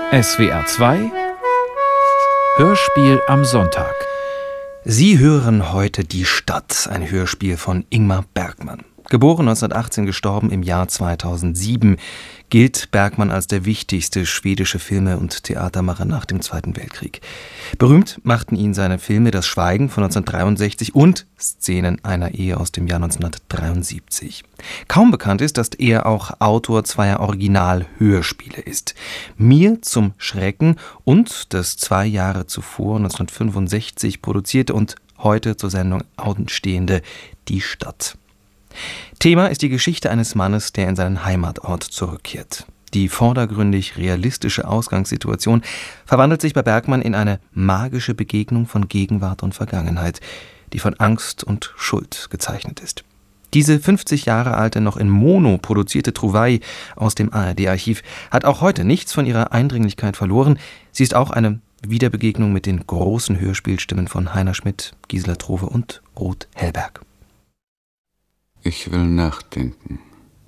SWR 2 Hörspiel am Sonntag. Sie hören heute Die Stadt, ein Hörspiel von Ingmar Bergman. Geboren 1918, gestorben im Jahr 2007, gilt Bergman als der wichtigste schwedische Filme- und Theatermacher nach dem Zweiten Weltkrieg. Berühmt machten ihn seine Filme Das Schweigen von 1963 und Szenen einer Ehe aus dem Jahr 1973. Kaum bekannt ist, dass er auch Autor zweier Original-Hörspiele ist. Mir zum Schrecken und das 2 Jahre zuvor, 1965, produzierte und heute zur Sendung anstehende Die Stadt. Thema ist die Geschichte eines Mannes, der in seinen Heimatort zurückkehrt. Die vordergründig realistische Ausgangssituation verwandelt sich bei Bergman in eine magische Begegnung von Gegenwart und Vergangenheit, die von Angst und Schuld gezeichnet ist. Diese 50 Jahre alte, noch in Mono produzierte Trouvaille aus dem ARD-Archiv hat auch heute nichts von ihrer Eindringlichkeit verloren. Sie ist auch eine Wiederbegegnung mit den großen Hörspielstimmen von Heiner Schmidt, Gisela Trove und Ruth Hellberg. Ich will nachdenken.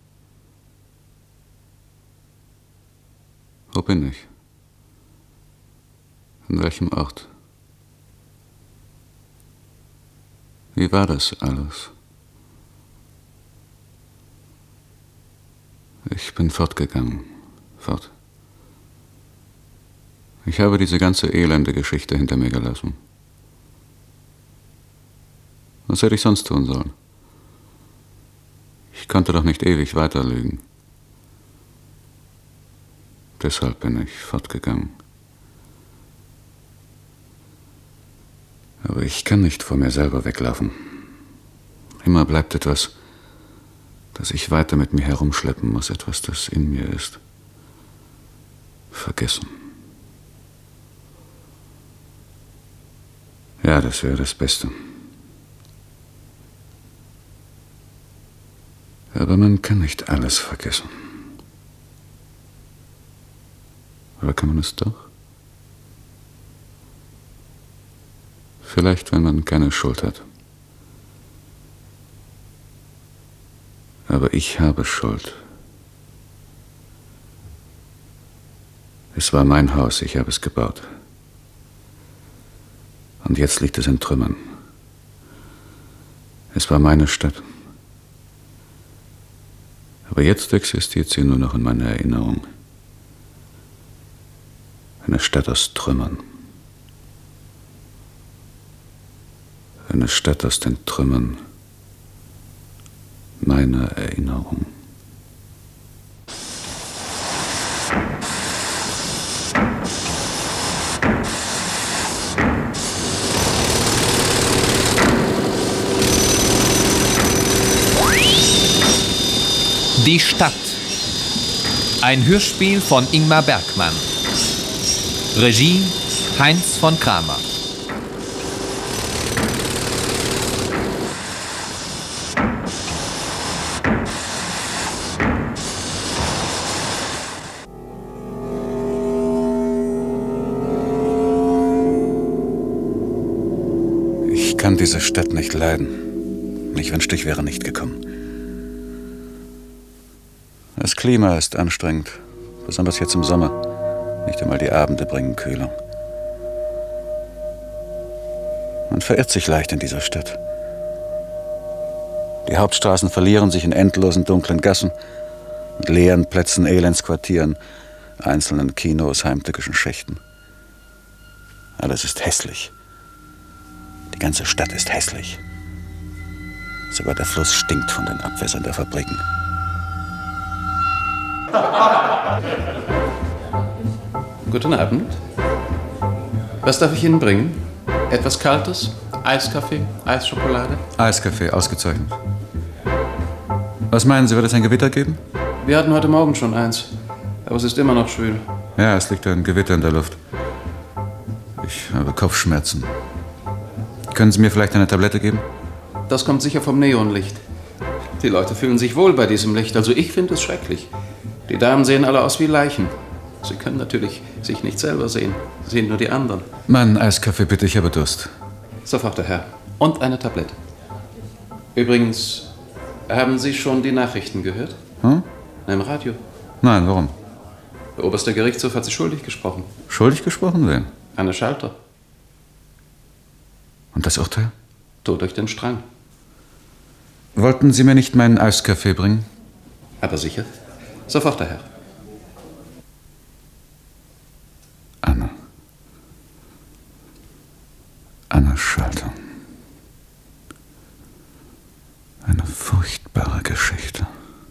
Wo bin ich? An welchem Ort? Wie war das alles? Ich bin fortgegangen. Fort. Ich habe diese ganze elende Geschichte hinter mir gelassen. Was hätte ich sonst tun sollen? Ich konnte doch nicht ewig weiter lügen. Deshalb bin ich fortgegangen. Aber ich kann nicht vor mir selber weglaufen. Immer bleibt etwas, das ich weiter mit mir herumschleppen muss, etwas, das in mir ist. Vergessen. Ja, das wäre das Beste. Aber man kann nicht alles vergessen. Oder kann man es doch? Vielleicht, wenn man keine Schuld hat. Aber ich habe Schuld. Es war mein Haus, ich habe es gebaut. Und jetzt liegt es in Trümmern. Es war meine Stadt. Aber jetzt existiert sie nur noch in meiner Erinnerung. Eine Stadt aus Trümmern. Eine Stadt aus den Trümmern meiner Erinnerung. Die Stadt. Ein Hörspiel von Ingmar Bergman. Regie Heinz von Kramer. Ich kann diese Stadt nicht leiden. Ich wünschte, ich wäre nicht gekommen. Das Klima ist anstrengend, besonders jetzt im Sommer. Nicht einmal die Abende bringen Kühlung. Man verirrt sich leicht in dieser Stadt. Die Hauptstraßen verlieren sich in endlosen dunklen Gassen, mit leeren Plätzen, Elendsquartieren, einzelnen Kinos, heimtückischen Schächten. Alles ist hässlich. Die ganze Stadt ist hässlich. Sogar der Fluss stinkt von den Abwässern der Fabriken. Guten Abend. Was darf ich Ihnen bringen? Etwas Kaltes? Eiskaffee? Eisschokolade? Eiskaffee, ausgezeichnet. Was meinen Sie, wird es ein Gewitter geben? Wir hatten heute Morgen schon eins, aber es ist immer noch schwül. Ja, es liegt ein Gewitter in der Luft. Ich habe Kopfschmerzen. Können Sie mir vielleicht eine Tablette geben? Das kommt sicher vom Neonlicht. Die Leute fühlen sich wohl bei diesem Licht, also ich finde es schrecklich. Die Damen sehen alle aus wie Leichen. Sie können natürlich sich nicht selber sehen, sehen nur die anderen. Meinen Eiskaffee bitte, ich habe Durst. Sofort, der Herr. Und eine Tablette. Übrigens, haben Sie schon die Nachrichten gehört? Hm? Im Radio. Nein, warum? Der oberste Gerichtshof hat Sie schuldig gesprochen. Schuldig gesprochen wen? Anne Schalter. Und das Urteil? Tod durch den Strang. Wollten Sie mir nicht meinen Eiskaffee bringen? Aber sicher. Sofort, der Herr. Anne. Anne Schalter. Eine furchtbare Geschichte.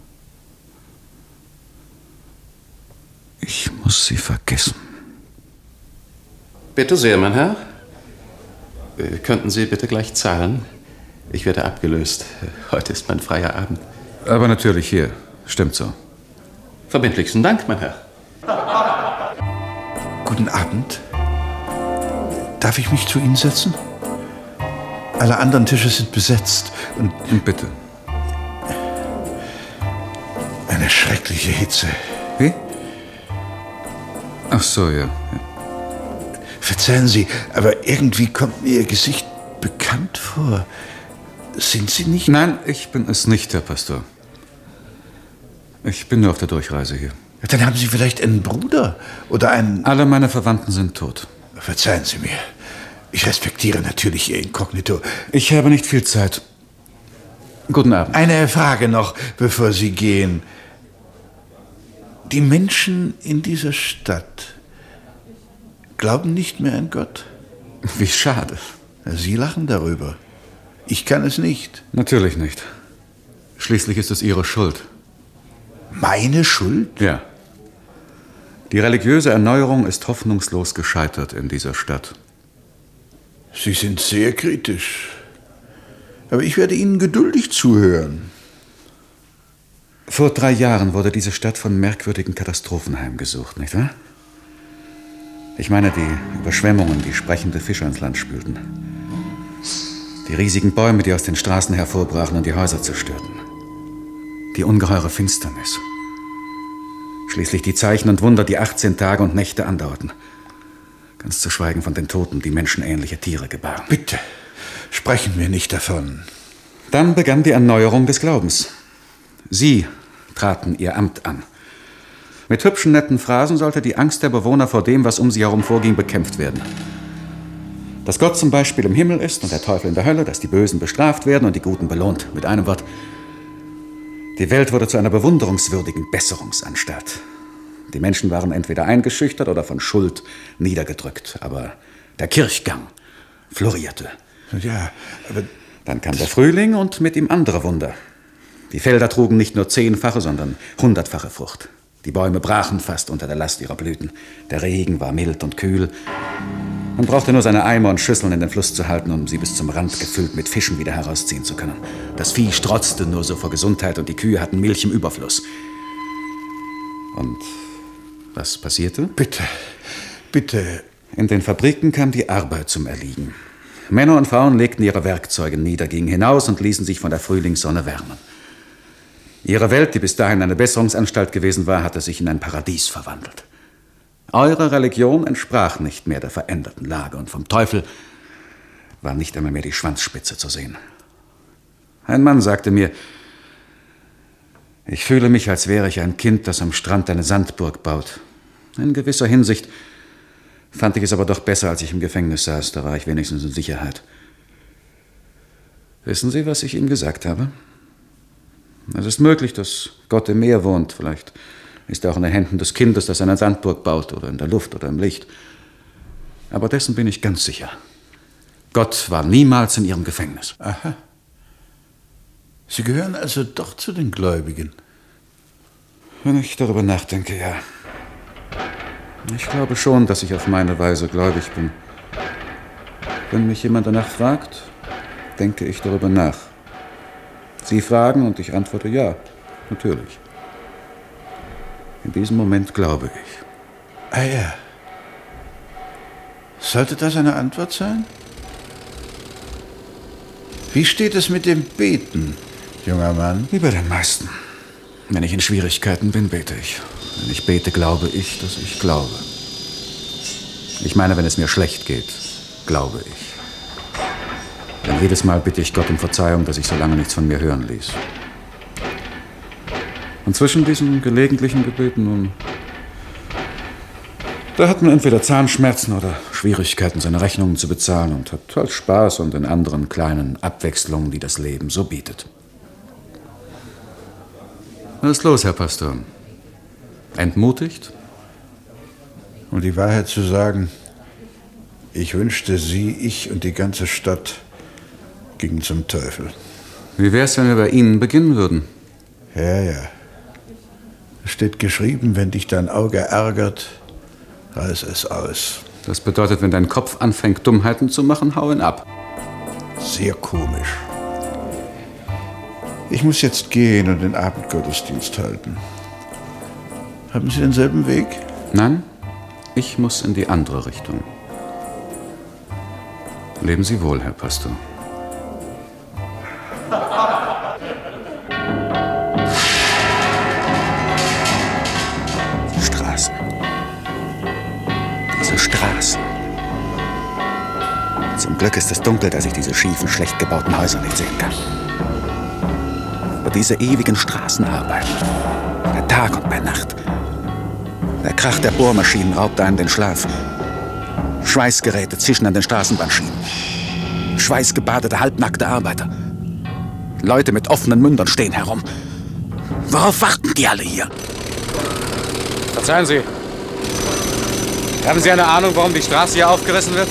Ich muss sie vergessen. Bitte sehr, mein Herr. Könnten Sie bitte gleich zahlen? Ich werde abgelöst. Heute ist mein freier Abend. Aber natürlich hier. Stimmt so. Verbindlichsten Dank, mein Herr. Guten Abend. Darf ich mich zu Ihnen setzen? Alle anderen Tische sind besetzt und Bitte. eine schreckliche Hitze. Wie? Ach so, ja. Verzeihen Sie, aber irgendwie kommt mir Ihr Gesicht bekannt vor. Sind Sie nicht? Nein, ich bin es nicht, Herr Pastor. Ich bin nur auf der Durchreise hier. Dann haben Sie vielleicht einen Bruder oder einen... Alle meine Verwandten sind tot. Verzeihen Sie mir. Ich respektiere natürlich Ihr Inkognito. Ich habe nicht viel Zeit. Guten Abend. Eine Frage noch, bevor Sie gehen. Die Menschen in dieser Stadt glauben nicht mehr an Gott. Wie schade. Sie lachen darüber. Ich kann es nicht. Natürlich nicht. Schließlich ist es Ihre Schuld. Meine Schuld? Ja. Die religiöse Erneuerung ist hoffnungslos gescheitert in dieser Stadt. Sie sind sehr kritisch. Aber ich werde Ihnen geduldig zuhören. Vor 3 Jahren wurde diese Stadt von merkwürdigen Katastrophen heimgesucht, nicht wahr? Ich meine die Überschwemmungen, die sprechende Fische ins Land spülten. Die riesigen Bäume, die aus den Straßen hervorbrachen und die Häuser zerstörten. Die ungeheure Finsternis. Schließlich die Zeichen und Wunder, die 18 Tage und Nächte andauerten. Ganz zu schweigen von den Toten, die menschenähnliche Tiere gebaren. Bitte, sprechen wir nicht davon. Dann begann die Erneuerung des Glaubens. Sie traten ihr Amt an. Mit hübschen, netten Phrasen sollte die Angst der Bewohner vor dem, was um sie herum vorging, bekämpft werden. Dass Gott zum Beispiel im Himmel ist und der Teufel in der Hölle, dass die Bösen bestraft werden und die Guten belohnt. Mit einem Wort, die Welt wurde zu einer bewunderungswürdigen Besserungsanstalt. Die Menschen waren entweder eingeschüchtert oder von Schuld niedergedrückt. Aber der Kirchgang florierte. Ja, aber Dann kam der Frühling und mit ihm andere Wunder. Die Felder trugen nicht nur 10-fache, sondern 100-fache Frucht. Die Bäume brachen fast unter der Last ihrer Blüten. Der Regen war mild und kühl. Man brauchte nur seine Eimer und Schüsseln in den Fluss zu halten, um sie bis zum Rand gefüllt mit Fischen wieder herausziehen zu können. Das Vieh strotzte nur so vor Gesundheit und die Kühe hatten Milch im Überfluss. Und was passierte? bitte. In den Fabriken kam die Arbeit zum Erliegen. Männer und Frauen legten ihre Werkzeuge nieder, gingen hinaus und ließen sich von der Frühlingssonne wärmen. Ihre Welt, die bis dahin eine Besserungsanstalt gewesen war, hatte sich in ein Paradies verwandelt. Eure Religion entsprach nicht mehr der veränderten Lage und vom Teufel war nicht einmal mehr die Schwanzspitze zu sehen. Ein Mann sagte mir, ich fühle mich, als wäre ich ein Kind, das am Strand eine Sandburg baut. In gewisser Hinsicht fand ich es aber doch besser, als ich im Gefängnis saß. Da war ich wenigstens in Sicherheit. Wissen Sie, was ich ihm gesagt habe? Es ist möglich, dass Gott im Meer wohnt. Vielleicht ist er auch in den Händen des Kindes, das eine Sandburg baut, oder in der Luft oder im Licht. Aber dessen bin ich ganz sicher. Gott war niemals in Ihrem Gefängnis. Aha. Sie gehören also doch zu den Gläubigen. Wenn ich darüber nachdenke, ja. Ich glaube schon, dass ich auf meine Weise gläubig bin. Wenn mich jemand danach fragt, denke ich darüber nach. Sie fragen und ich antworte ja, natürlich. In diesem Moment glaube ich. Ah ja. Sollte das eine Antwort sein? Wie steht es mit dem Beten, junger Mann? Wie bei den meisten. Wenn ich in Schwierigkeiten bin, bete ich. Wenn ich bete, glaube ich, dass ich glaube. Ich meine, wenn es mir schlecht geht, glaube ich. Denn jedes Mal bitte ich Gott um Verzeihung, dass ich so lange nichts von mir hören ließ. Und zwischen diesen gelegentlichen Gebeten nun Da hat man entweder Zahnschmerzen oder Schwierigkeiten, seine Rechnungen zu bezahlen und hat halt Spaß an den anderen kleinen Abwechslungen, die das Leben so bietet. Was ist los, Herr Pastor? Entmutigt? Um die Wahrheit zu sagen, ich wünschte, Sie, ich und die ganze Stadt gingen zum Teufel. Wie wär's, wenn wir bei Ihnen beginnen würden? Ja, ja. Es steht geschrieben, wenn dich dein Auge ärgert, reiß es aus. Das bedeutet, wenn dein Kopf anfängt, Dummheiten zu machen, hau ihn ab. Sehr komisch. Ich muss jetzt gehen und den Abendgottesdienst halten. Haben Sie denselben Weg? Nein, ich muss in die andere Richtung. Leben Sie wohl, Herr Pastor. Die Straßen. Diese Straßen. Zum Glück ist es dunkel, dass ich diese schiefen, schlecht gebauten Häuser nicht sehen kann. Aber diese ewigen Straßenarbeiten, bei Tag und bei Nacht. Der Krach der Bohrmaschinen raubt einem den Schlaf. Schweißgeräte zischen an den Straßenbahnschienen. Schweißgebadete, halbnackte Arbeiter. Leute mit offenen Mündern stehen herum. Worauf warten die alle hier? Verzeihen Sie. Haben Sie eine Ahnung, warum die Straße hier aufgerissen wird?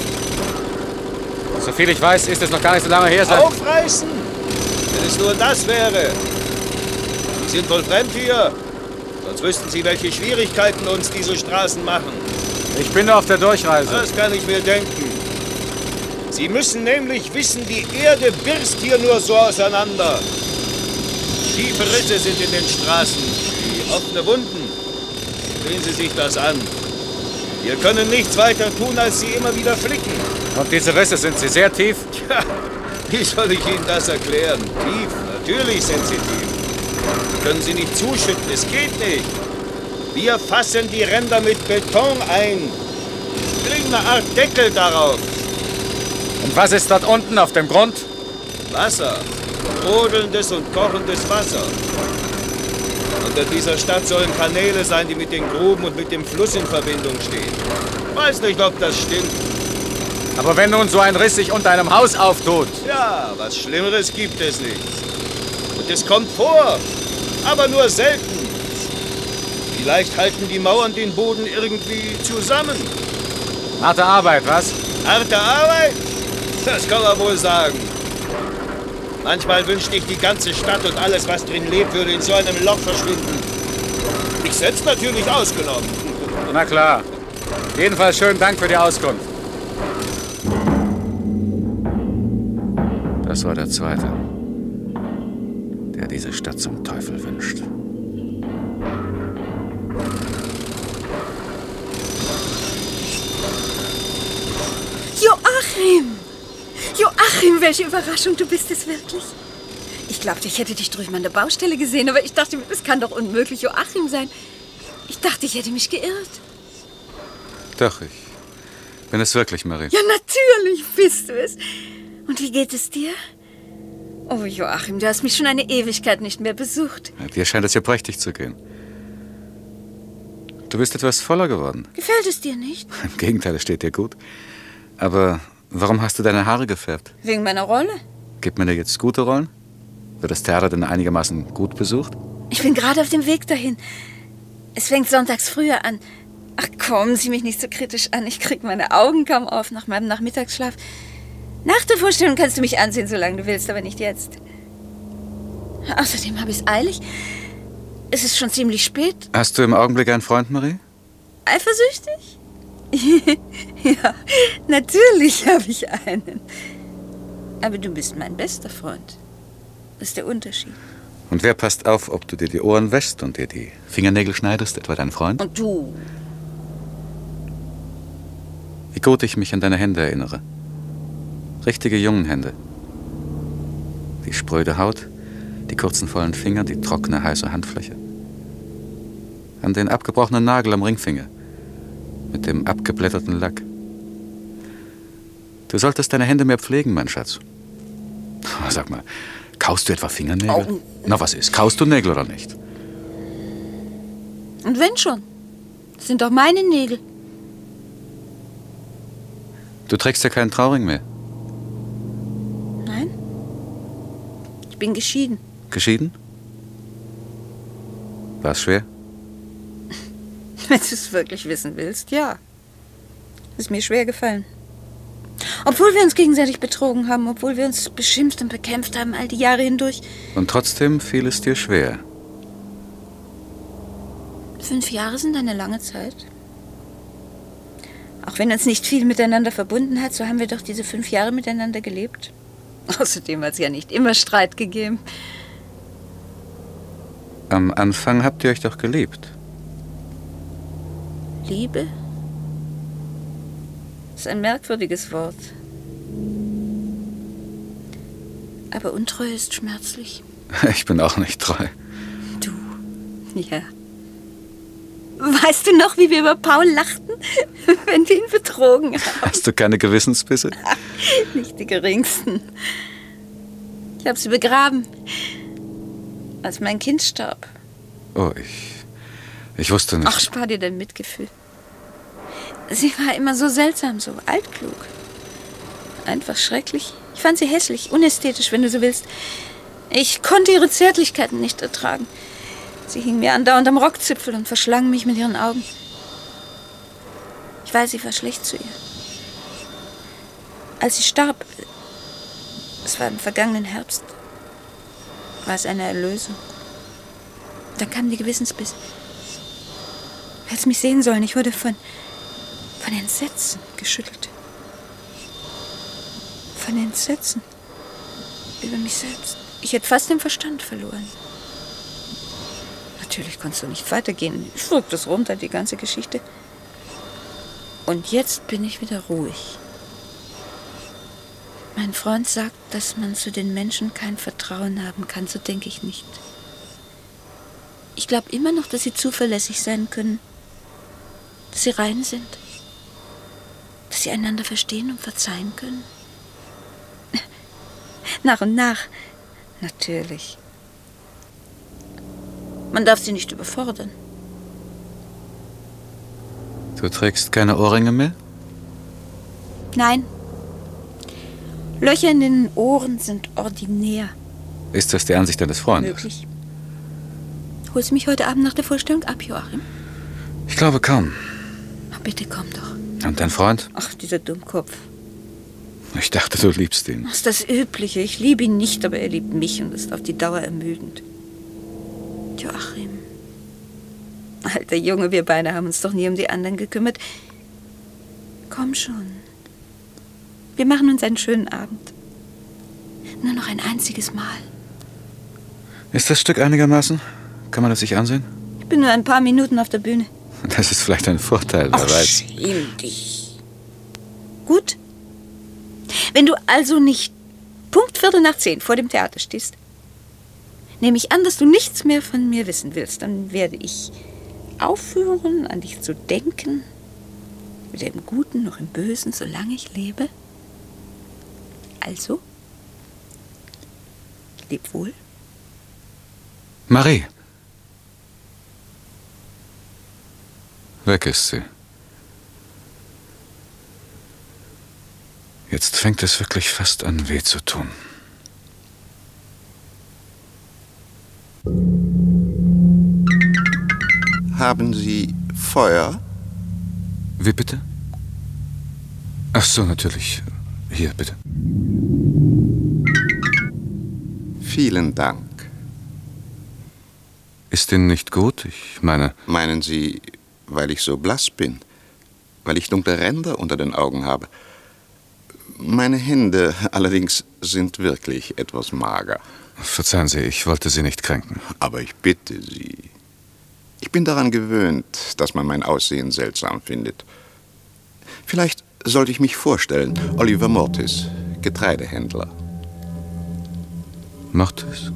Soviel ich weiß, ist es noch gar nicht so lange her. Aufreißen! Wenn es nur das wäre. Sie sind wohl fremd hier. Sonst wüssten Sie, welche Schwierigkeiten uns diese Straßen machen. Ich bin nur auf der Durchreise. Das kann ich mir denken. Sie müssen nämlich wissen, die Erde birst hier nur so auseinander. Tiefe Risse sind in den Straßen, wie offene Wunden. Sehen Sie sich das an. Wir können nichts weiter tun, als sie immer wieder flicken. Und diese Risse, sind sie sehr tief? Tja, wie soll ich Ihnen das erklären? Tief, natürlich sind sie tief. Sie können sie nicht zuschütten, es geht nicht. Wir fassen die Ränder mit Beton ein. Legen eine Art Deckel darauf. Und was ist dort unten auf dem Grund? Wasser. Brodelndes und kochendes Wasser. Unter dieser Stadt sollen Kanäle sein, die mit den Gruben und mit dem Fluss in Verbindung stehen. Weiß nicht, ob das stimmt. Aber wenn nun so ein Riss sich unter einem Haus auftut. Ja, was Schlimmeres gibt es nicht. Und es kommt vor, aber nur selten. Vielleicht halten die Mauern den Boden irgendwie zusammen. Harte Arbeit, was? Harte Arbeit? Das kann man wohl sagen. Manchmal wünschte ich, die ganze Stadt und alles, was drin lebt, würde in so einem Loch verschwinden. Ich selbst natürlich ausgenommen. Na klar. Jedenfalls schönen Dank für die Auskunft. Das war der Zweite, der diese Stadt zum Teufel wünscht. Joachim! Joachim, welche Überraschung, du bist es wirklich. Ich glaubte, ich hätte dich drüben an der Baustelle gesehen, aber ich dachte, es kann doch unmöglich Joachim sein. Ich dachte, ich hätte mich geirrt. Doch, ich bin es wirklich, Marie. Ja, natürlich bist du es. Und wie geht es dir? Oh, Joachim, du hast mich schon eine Ewigkeit nicht mehr besucht. Dir scheint es ja prächtig zu gehen. Du bist etwas voller geworden. Gefällt es dir nicht? Im Gegenteil, es steht dir gut. Aber warum hast du deine Haare gefärbt? Wegen meiner Rolle. Gibt man dir jetzt gute Rollen? Wird das Theater denn einigermaßen gut besucht? Ich bin gerade auf dem Weg dahin. Es fängt sonntags früher an. Ach komm, sieh mich nicht so kritisch an. Ich krieg meine Augen kaum auf nach meinem Nachmittagsschlaf. Nach der Vorstellung kannst du mich ansehen, solange du willst, aber nicht jetzt. Außerdem habe ich es eilig. Es ist schon ziemlich spät. Hast du im Augenblick einen Freund, Marie? Eifersüchtig? Ja, natürlich habe ich einen. Aber du bist mein bester Freund. Das ist der Unterschied. Und wer passt auf, ob du dir die Ohren wäschst und dir die Fingernägel schneidest, etwa dein Freund? Und du? Wie gut ich mich an deine Hände erinnere. Richtige Jungenhände. Die spröde Haut, die kurzen, vollen Finger, die trockene, heiße Handfläche. An den abgebrochenen Nagel am Ringfinger. Mit dem abgeblätterten Lack. Du solltest deine Hände mehr pflegen, mein Schatz. Sag mal, kaust du etwa Fingernägel? Oh. Na, was ist? Kaust du Nägel oder nicht? Und wenn schon? Das sind doch meine Nägel. Du trägst ja keinen Trauring mehr. Nein. Ich bin geschieden. Geschieden? War es schwer? Wenn du es wirklich wissen willst, ja. Ist mir schwer gefallen. Obwohl wir uns gegenseitig betrogen haben, obwohl wir uns beschimpft und bekämpft haben, all die Jahre hindurch. Und trotzdem fiel es dir schwer. 5 Jahre sind eine lange Zeit. Auch wenn uns nicht viel miteinander verbunden hat, so haben wir doch diese 5 Jahre miteinander gelebt. Außerdem hat es ja nicht immer Streit gegeben. Am Anfang habt ihr euch doch geliebt. Liebe? Das ist ein merkwürdiges Wort. Aber Untreue ist schmerzlich. Ich bin auch nicht treu. Du, ja. Weißt du noch, wie wir über Paul lachten, wenn wir ihn betrogen haben? Hast du keine Gewissensbisse? Nicht die geringsten. Ich habe sie begraben, als mein Kind starb. Oh, ich wusste nicht. Ach, spar dir dein Mitgefühl. Sie war immer so seltsam, so altklug. Einfach schrecklich. Ich fand sie hässlich, unästhetisch, wenn du so willst. Ich konnte ihre Zärtlichkeiten nicht ertragen. Sie hing mir andauernd am Rockzipfel und verschlang mich mit ihren Augen. Ich weiß, ich war schlecht zu ihr. Als sie starb, es war im vergangenen Herbst, war es eine Erlösung. Dann kamen die Gewissensbisse. Du hättest mich sehen sollen. Ich wurde von Entsetzen geschüttelt. Von Entsetzen über mich selbst. Ich hätte fast den Verstand verloren. Natürlich konntest du nicht weitergehen. Ich flog das runter, die ganze Geschichte. Und jetzt bin ich wieder ruhig. Mein Freund sagt, dass man zu den Menschen kein Vertrauen haben kann. So denke ich nicht. Ich glaube immer noch, dass sie zuverlässig sein können. Dass sie rein sind. Dass sie einander verstehen und verzeihen können. Nach und nach. Natürlich. Man darf sie nicht überfordern. Du trägst keine Ohrringe mehr? Nein. Löcher in den Ohren sind ordinär. Ist das die Ansicht deines Freundes? Möglich. Holst du mich heute Abend nach der Vorstellung ab, Joachim? Ich glaube kaum. Ach, bitte komm doch. Und dein Freund? Ach, dieser Dummkopf. Ich dachte, du liebst ihn. Das ist das Übliche. Ich liebe ihn nicht, aber er liebt mich und ist auf die Dauer ermüdend. Joachim. Alter Junge, wir beide haben uns doch nie um die anderen gekümmert. Komm schon. Wir machen uns einen schönen Abend. Nur noch ein einziges Mal. Ist das Stück einigermaßen? Kann man das sich ansehen? Ich bin nur ein paar Minuten auf der Bühne. Das ist vielleicht ein Vorteil, wer weiß. Schäm dich. Gut. Wenn du also nicht Punkt 9:15 vor dem Theater stehst, nehme ich an, dass du nichts mehr von mir wissen willst. Dann werde ich aufhören, an dich zu denken. Weder im Guten noch im Bösen, solange ich lebe. Also, leb wohl. Marie. Weg ist sie. Jetzt fängt es wirklich fast an, weh zu tun. Haben Sie Feuer? Wie bitte? Ach so, natürlich. Hier, bitte. Vielen Dank. Ist Ihnen nicht gut? Ich meine... Meinen Sie, weil ich so blass bin? Weil ich dunkle Ränder unter den Augen habe? Meine Hände allerdings sind wirklich etwas mager. Verzeihen Sie, ich wollte Sie nicht kränken. Aber ich bitte Sie. Ich bin daran gewöhnt, dass man mein Aussehen seltsam findet. Vielleicht sollte ich mich vorstellen. Oliver Mortis, Getreidehändler. Mortis?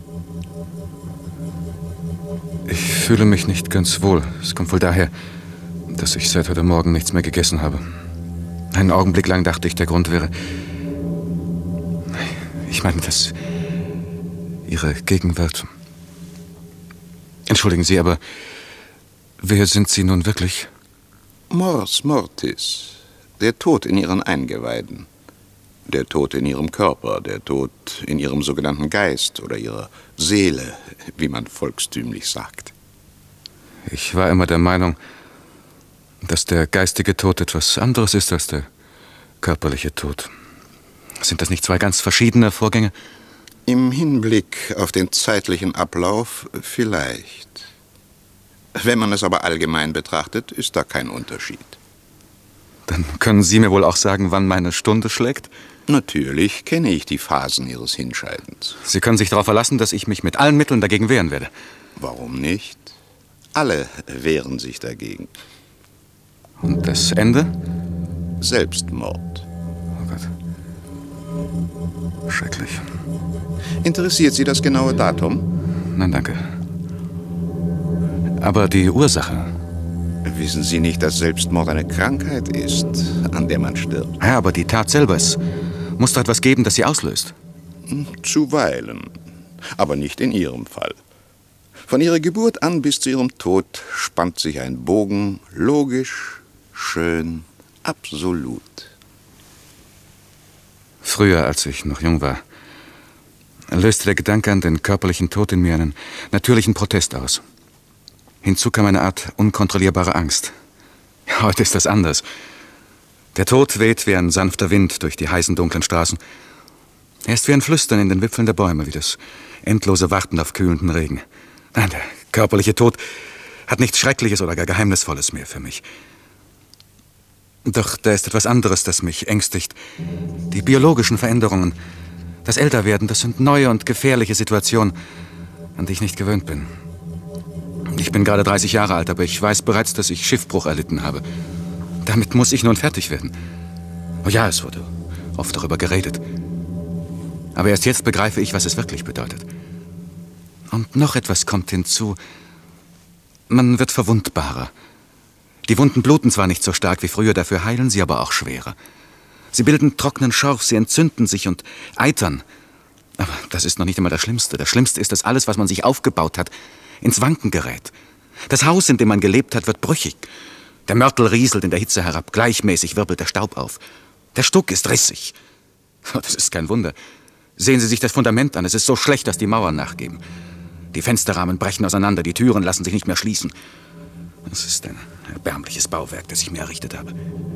Ich fühle mich nicht ganz wohl. Es kommt wohl daher, dass ich seit heute Morgen nichts mehr gegessen habe. Einen Augenblick lang dachte ich, der Grund wäre... Ich meine, dass Ihre Gegenwart... Entschuldigen Sie, aber wer sind Sie nun wirklich? Mors Mortis. Der Tod in ihren Eingeweiden, der Tod in ihrem Körper, der Tod in ihrem sogenannten Geist oder ihrer Seele, wie man volkstümlich sagt. Ich war immer der Meinung, dass der geistige Tod etwas anderes ist als der körperliche Tod. Sind das nicht zwei ganz verschiedene Vorgänge? Im Hinblick auf den zeitlichen Ablauf vielleicht. Wenn man es aber allgemein betrachtet, ist da kein Unterschied. Dann können Sie mir wohl auch sagen, wann meine Stunde schlägt? Natürlich kenne ich die Phasen Ihres Hinscheidens. Sie können sich darauf verlassen, dass ich mich mit allen Mitteln dagegen wehren werde. Warum nicht? Alle wehren sich dagegen. Und das Ende? Selbstmord. Oh Gott. Schrecklich. Interessiert Sie das genaue Datum? Nein, danke. Aber die Ursache? Wissen Sie nicht, dass Selbstmord eine Krankheit ist, an der man stirbt? Ja, aber die Tat selber, es muss doch etwas geben, das sie auslöst. Zuweilen, aber nicht in Ihrem Fall. Von Ihrer Geburt an bis zu Ihrem Tod spannt sich ein Bogen, logisch, schön, absolut. Früher, als ich noch jung war, löste der Gedanke an den körperlichen Tod in mir einen natürlichen Protest aus. Hinzu kam eine Art unkontrollierbare Angst. Heute ist das anders. Der Tod weht wie ein sanfter Wind durch die heißen, dunklen Straßen. Er ist wie ein Flüstern in den Wipfeln der Bäume, wie das endlose Warten auf kühlenden Regen. Nein, der körperliche Tod hat nichts Schreckliches oder gar Geheimnisvolles mehr für mich. Doch da ist etwas anderes, das mich ängstigt. Die biologischen Veränderungen, das Älterwerden, das sind neue und gefährliche Situationen, an die ich nicht gewöhnt bin. Ich bin gerade 30 Jahre alt, aber ich weiß bereits, dass ich Schiffbruch erlitten habe. Damit muss ich nun fertig werden. Oh ja, es wurde oft darüber geredet. Aber erst jetzt begreife ich, was es wirklich bedeutet. Und noch etwas kommt hinzu. Man wird verwundbarer. Die Wunden bluten zwar nicht so stark wie früher, dafür heilen sie aber auch schwerer. Sie bilden trockenen Schorf, sie entzünden sich und eitern. Aber das ist noch nicht einmal das Schlimmste. Das Schlimmste ist, dass alles, was man sich aufgebaut hat, ins Wanken gerät. Das Haus, in dem man gelebt hat, wird brüchig. Der Mörtel rieselt in der Hitze herab, gleichmäßig wirbelt der Staub auf. Der Stuck ist rissig. Oh, das ist kein Wunder. Sehen Sie sich das Fundament an, es ist so schlecht, dass die Mauern nachgeben. Die Fensterrahmen brechen auseinander, die Türen lassen sich nicht mehr schließen. Es ist ein erbärmliches Bauwerk, das ich mir errichtet habe.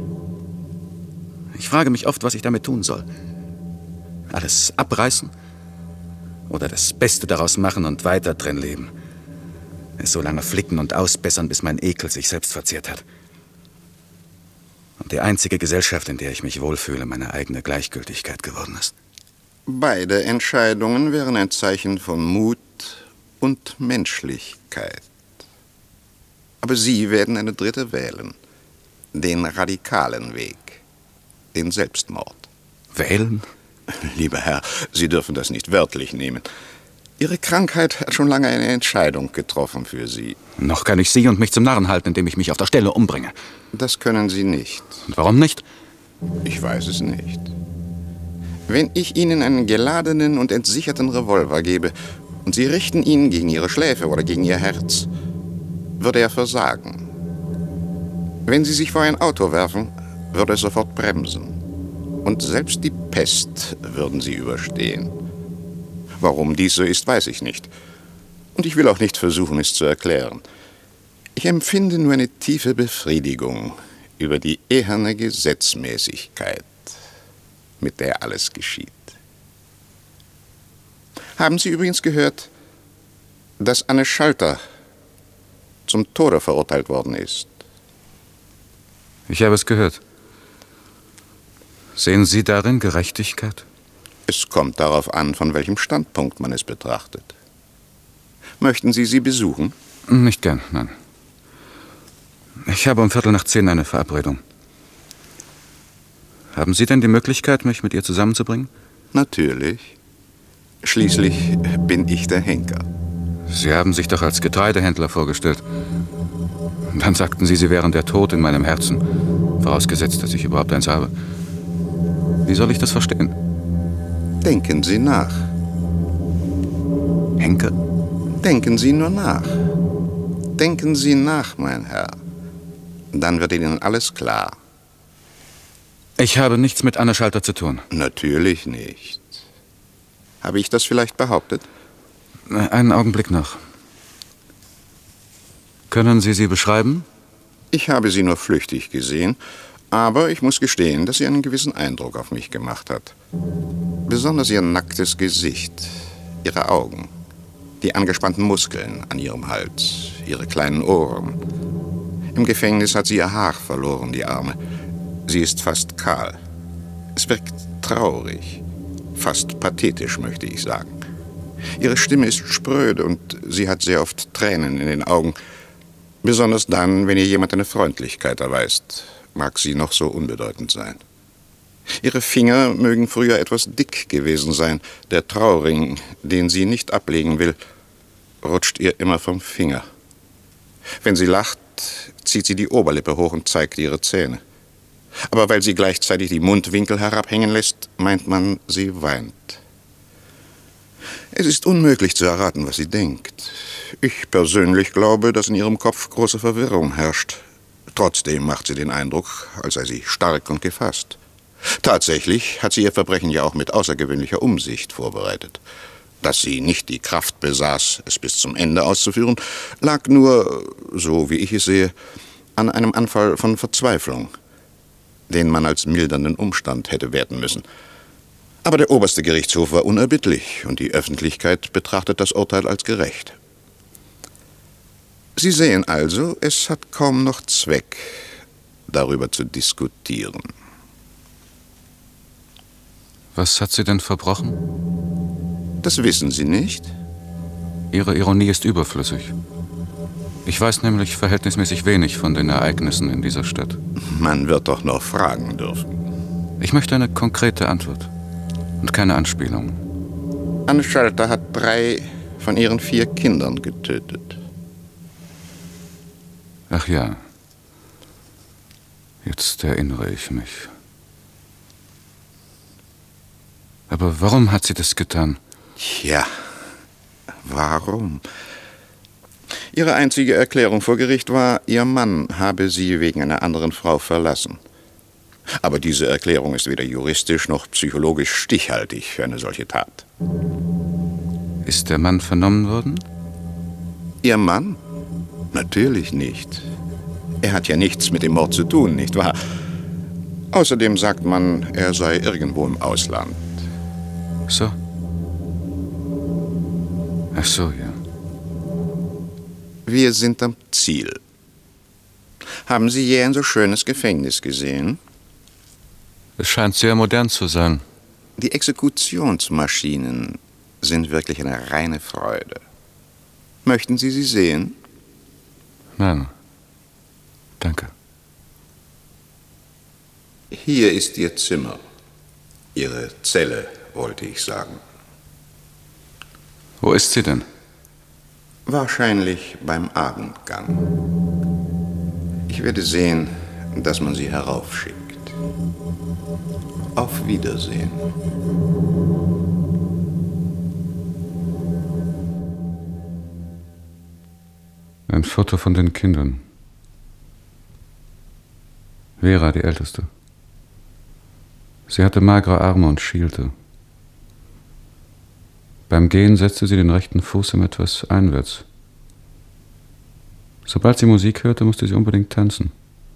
Ich frage mich oft, was ich damit tun soll. Alles abreißen oder das Beste daraus machen und weiter drin leben. Es so lange flicken und ausbessern, bis mein Ekel sich selbst verzehrt hat. Und die einzige Gesellschaft, in der ich mich wohlfühle, meine eigene Gleichgültigkeit geworden ist. Beide Entscheidungen wären ein Zeichen von Mut und Menschlichkeit. Aber Sie werden eine dritte wählen. Den radikalen Weg. Den Selbstmord. Wählen? Lieber Herr, Sie dürfen das nicht wörtlich nehmen. Ihre Krankheit hat schon lange eine Entscheidung getroffen für Sie. Noch kann ich Sie und mich zum Narren halten, indem ich mich auf der Stelle umbringe. Das können Sie nicht. Und warum nicht? Ich weiß es nicht. Wenn ich Ihnen einen geladenen und entsicherten Revolver gebe und Sie richten ihn gegen Ihre Schläfe oder gegen Ihr Herz, würde er versagen. Wenn Sie sich vor ein Auto werfen, würde es sofort bremsen. Und selbst die Pest würden Sie überstehen. Warum dies so ist, weiß ich nicht. Und ich will auch nicht versuchen, es zu erklären. Ich empfinde nur eine tiefe Befriedigung über die eherne Gesetzmäßigkeit, mit der alles geschieht. Haben Sie übrigens gehört, dass Anne Schalter zum Tode verurteilt worden ist? Ich habe es gehört. Sehen Sie darin Gerechtigkeit? Es kommt darauf an, von welchem Standpunkt man es betrachtet. Möchten Sie sie besuchen? Nicht gern, nein. Ich habe um 9:15 eine Verabredung. Haben Sie denn die Möglichkeit, mich mit ihr zusammenzubringen? Natürlich. Schließlich bin ich der Henker. Sie haben sich doch als Getreidehändler vorgestellt. Dann sagten Sie, Sie wären der Tod in meinem Herzen. Vorausgesetzt, dass ich überhaupt eins habe. Wie soll ich das verstehen? Denken Sie nach. Henker? Denken Sie nur nach. Denken Sie nach, mein Herr. Dann wird Ihnen alles klar. Ich habe nichts mit Anne Schalter zu tun. Natürlich nicht. Habe ich das vielleicht behauptet? Einen Augenblick noch. Können Sie sie beschreiben? Ich habe sie nur flüchtig gesehen, aber ich muss gestehen, dass sie einen gewissen Eindruck auf mich gemacht hat. Besonders ihr nacktes Gesicht, ihre Augen, die angespannten Muskeln an ihrem Hals, ihre kleinen Ohren. Im Gefängnis hat sie ihr Haar verloren, die Arme. Sie ist fast kahl. Es wirkt traurig, fast pathetisch, möchte ich sagen. Ihre Stimme ist spröde und sie hat sehr oft Tränen in den Augen. Besonders dann, wenn ihr jemand eine Freundlichkeit erweist, mag sie noch so unbedeutend sein. Ihre Finger mögen früher etwas dick gewesen sein. Der Trauring, den sie nicht ablegen will, rutscht ihr immer vom Finger. Wenn sie lacht, zieht sie die Oberlippe hoch und zeigt ihre Zähne. Aber weil sie gleichzeitig die Mundwinkel herabhängen lässt, meint man, sie weint. Es ist unmöglich zu erraten, was sie denkt. Ich persönlich glaube, dass in ihrem Kopf große Verwirrung herrscht. Trotzdem macht sie den Eindruck, als sei sie stark und gefasst. Tatsächlich hat sie ihr Verbrechen ja auch mit außergewöhnlicher Umsicht vorbereitet. Dass sie nicht die Kraft besaß, es bis zum Ende auszuführen, lag nur, so wie ich es sehe, an einem Anfall von Verzweiflung, den man als mildernden Umstand hätte werten müssen. Aber der oberste Gerichtshof war unerbittlich und die Öffentlichkeit betrachtet das Urteil als gerecht. Sie sehen also, es hat kaum noch Zweck, darüber zu diskutieren. Was hat sie denn verbrochen? Das wissen Sie nicht? Ihre Ironie ist überflüssig. Ich weiß nämlich verhältnismäßig wenig von den Ereignissen in dieser Stadt. Man wird doch noch fragen dürfen. Ich möchte eine konkrete Antwort und keine Anspielung. Anne Schalter hat 3 von ihren 4 Kindern getötet. Ach ja, jetzt erinnere ich mich. Aber warum hat sie das getan? Tja, warum? Ihre einzige Erklärung vor Gericht war, ihr Mann habe sie wegen einer anderen Frau verlassen. Aber diese Erklärung ist weder juristisch noch psychologisch stichhaltig für eine solche Tat. Ist der Mann vernommen worden? Ihr Mann? Natürlich nicht. Er hat ja nichts mit dem Mord zu tun, nicht wahr? Außerdem sagt man, er sei irgendwo im Ausland. So. Ach so, ja. Wir sind am Ziel. Haben Sie je ein so schönes Gefängnis gesehen? Es scheint sehr modern zu sein. Die Exekutionsmaschinen sind wirklich eine reine Freude. Möchten Sie sie sehen? Nein. Danke. Hier ist Ihr Zimmer. Ihre Zelle, wollte ich sagen. Wo ist sie denn? Wahrscheinlich beim Abendgang. Ich werde sehen, dass man sie heraufschickt. Auf Wiedersehen. Ein Foto von den Kindern. Vera, die Älteste. Sie hatte magere Arme und schielte. Beim Gehen setzte sie den rechten Fuß etwas einwärts. Sobald sie Musik hörte, musste sie unbedingt tanzen.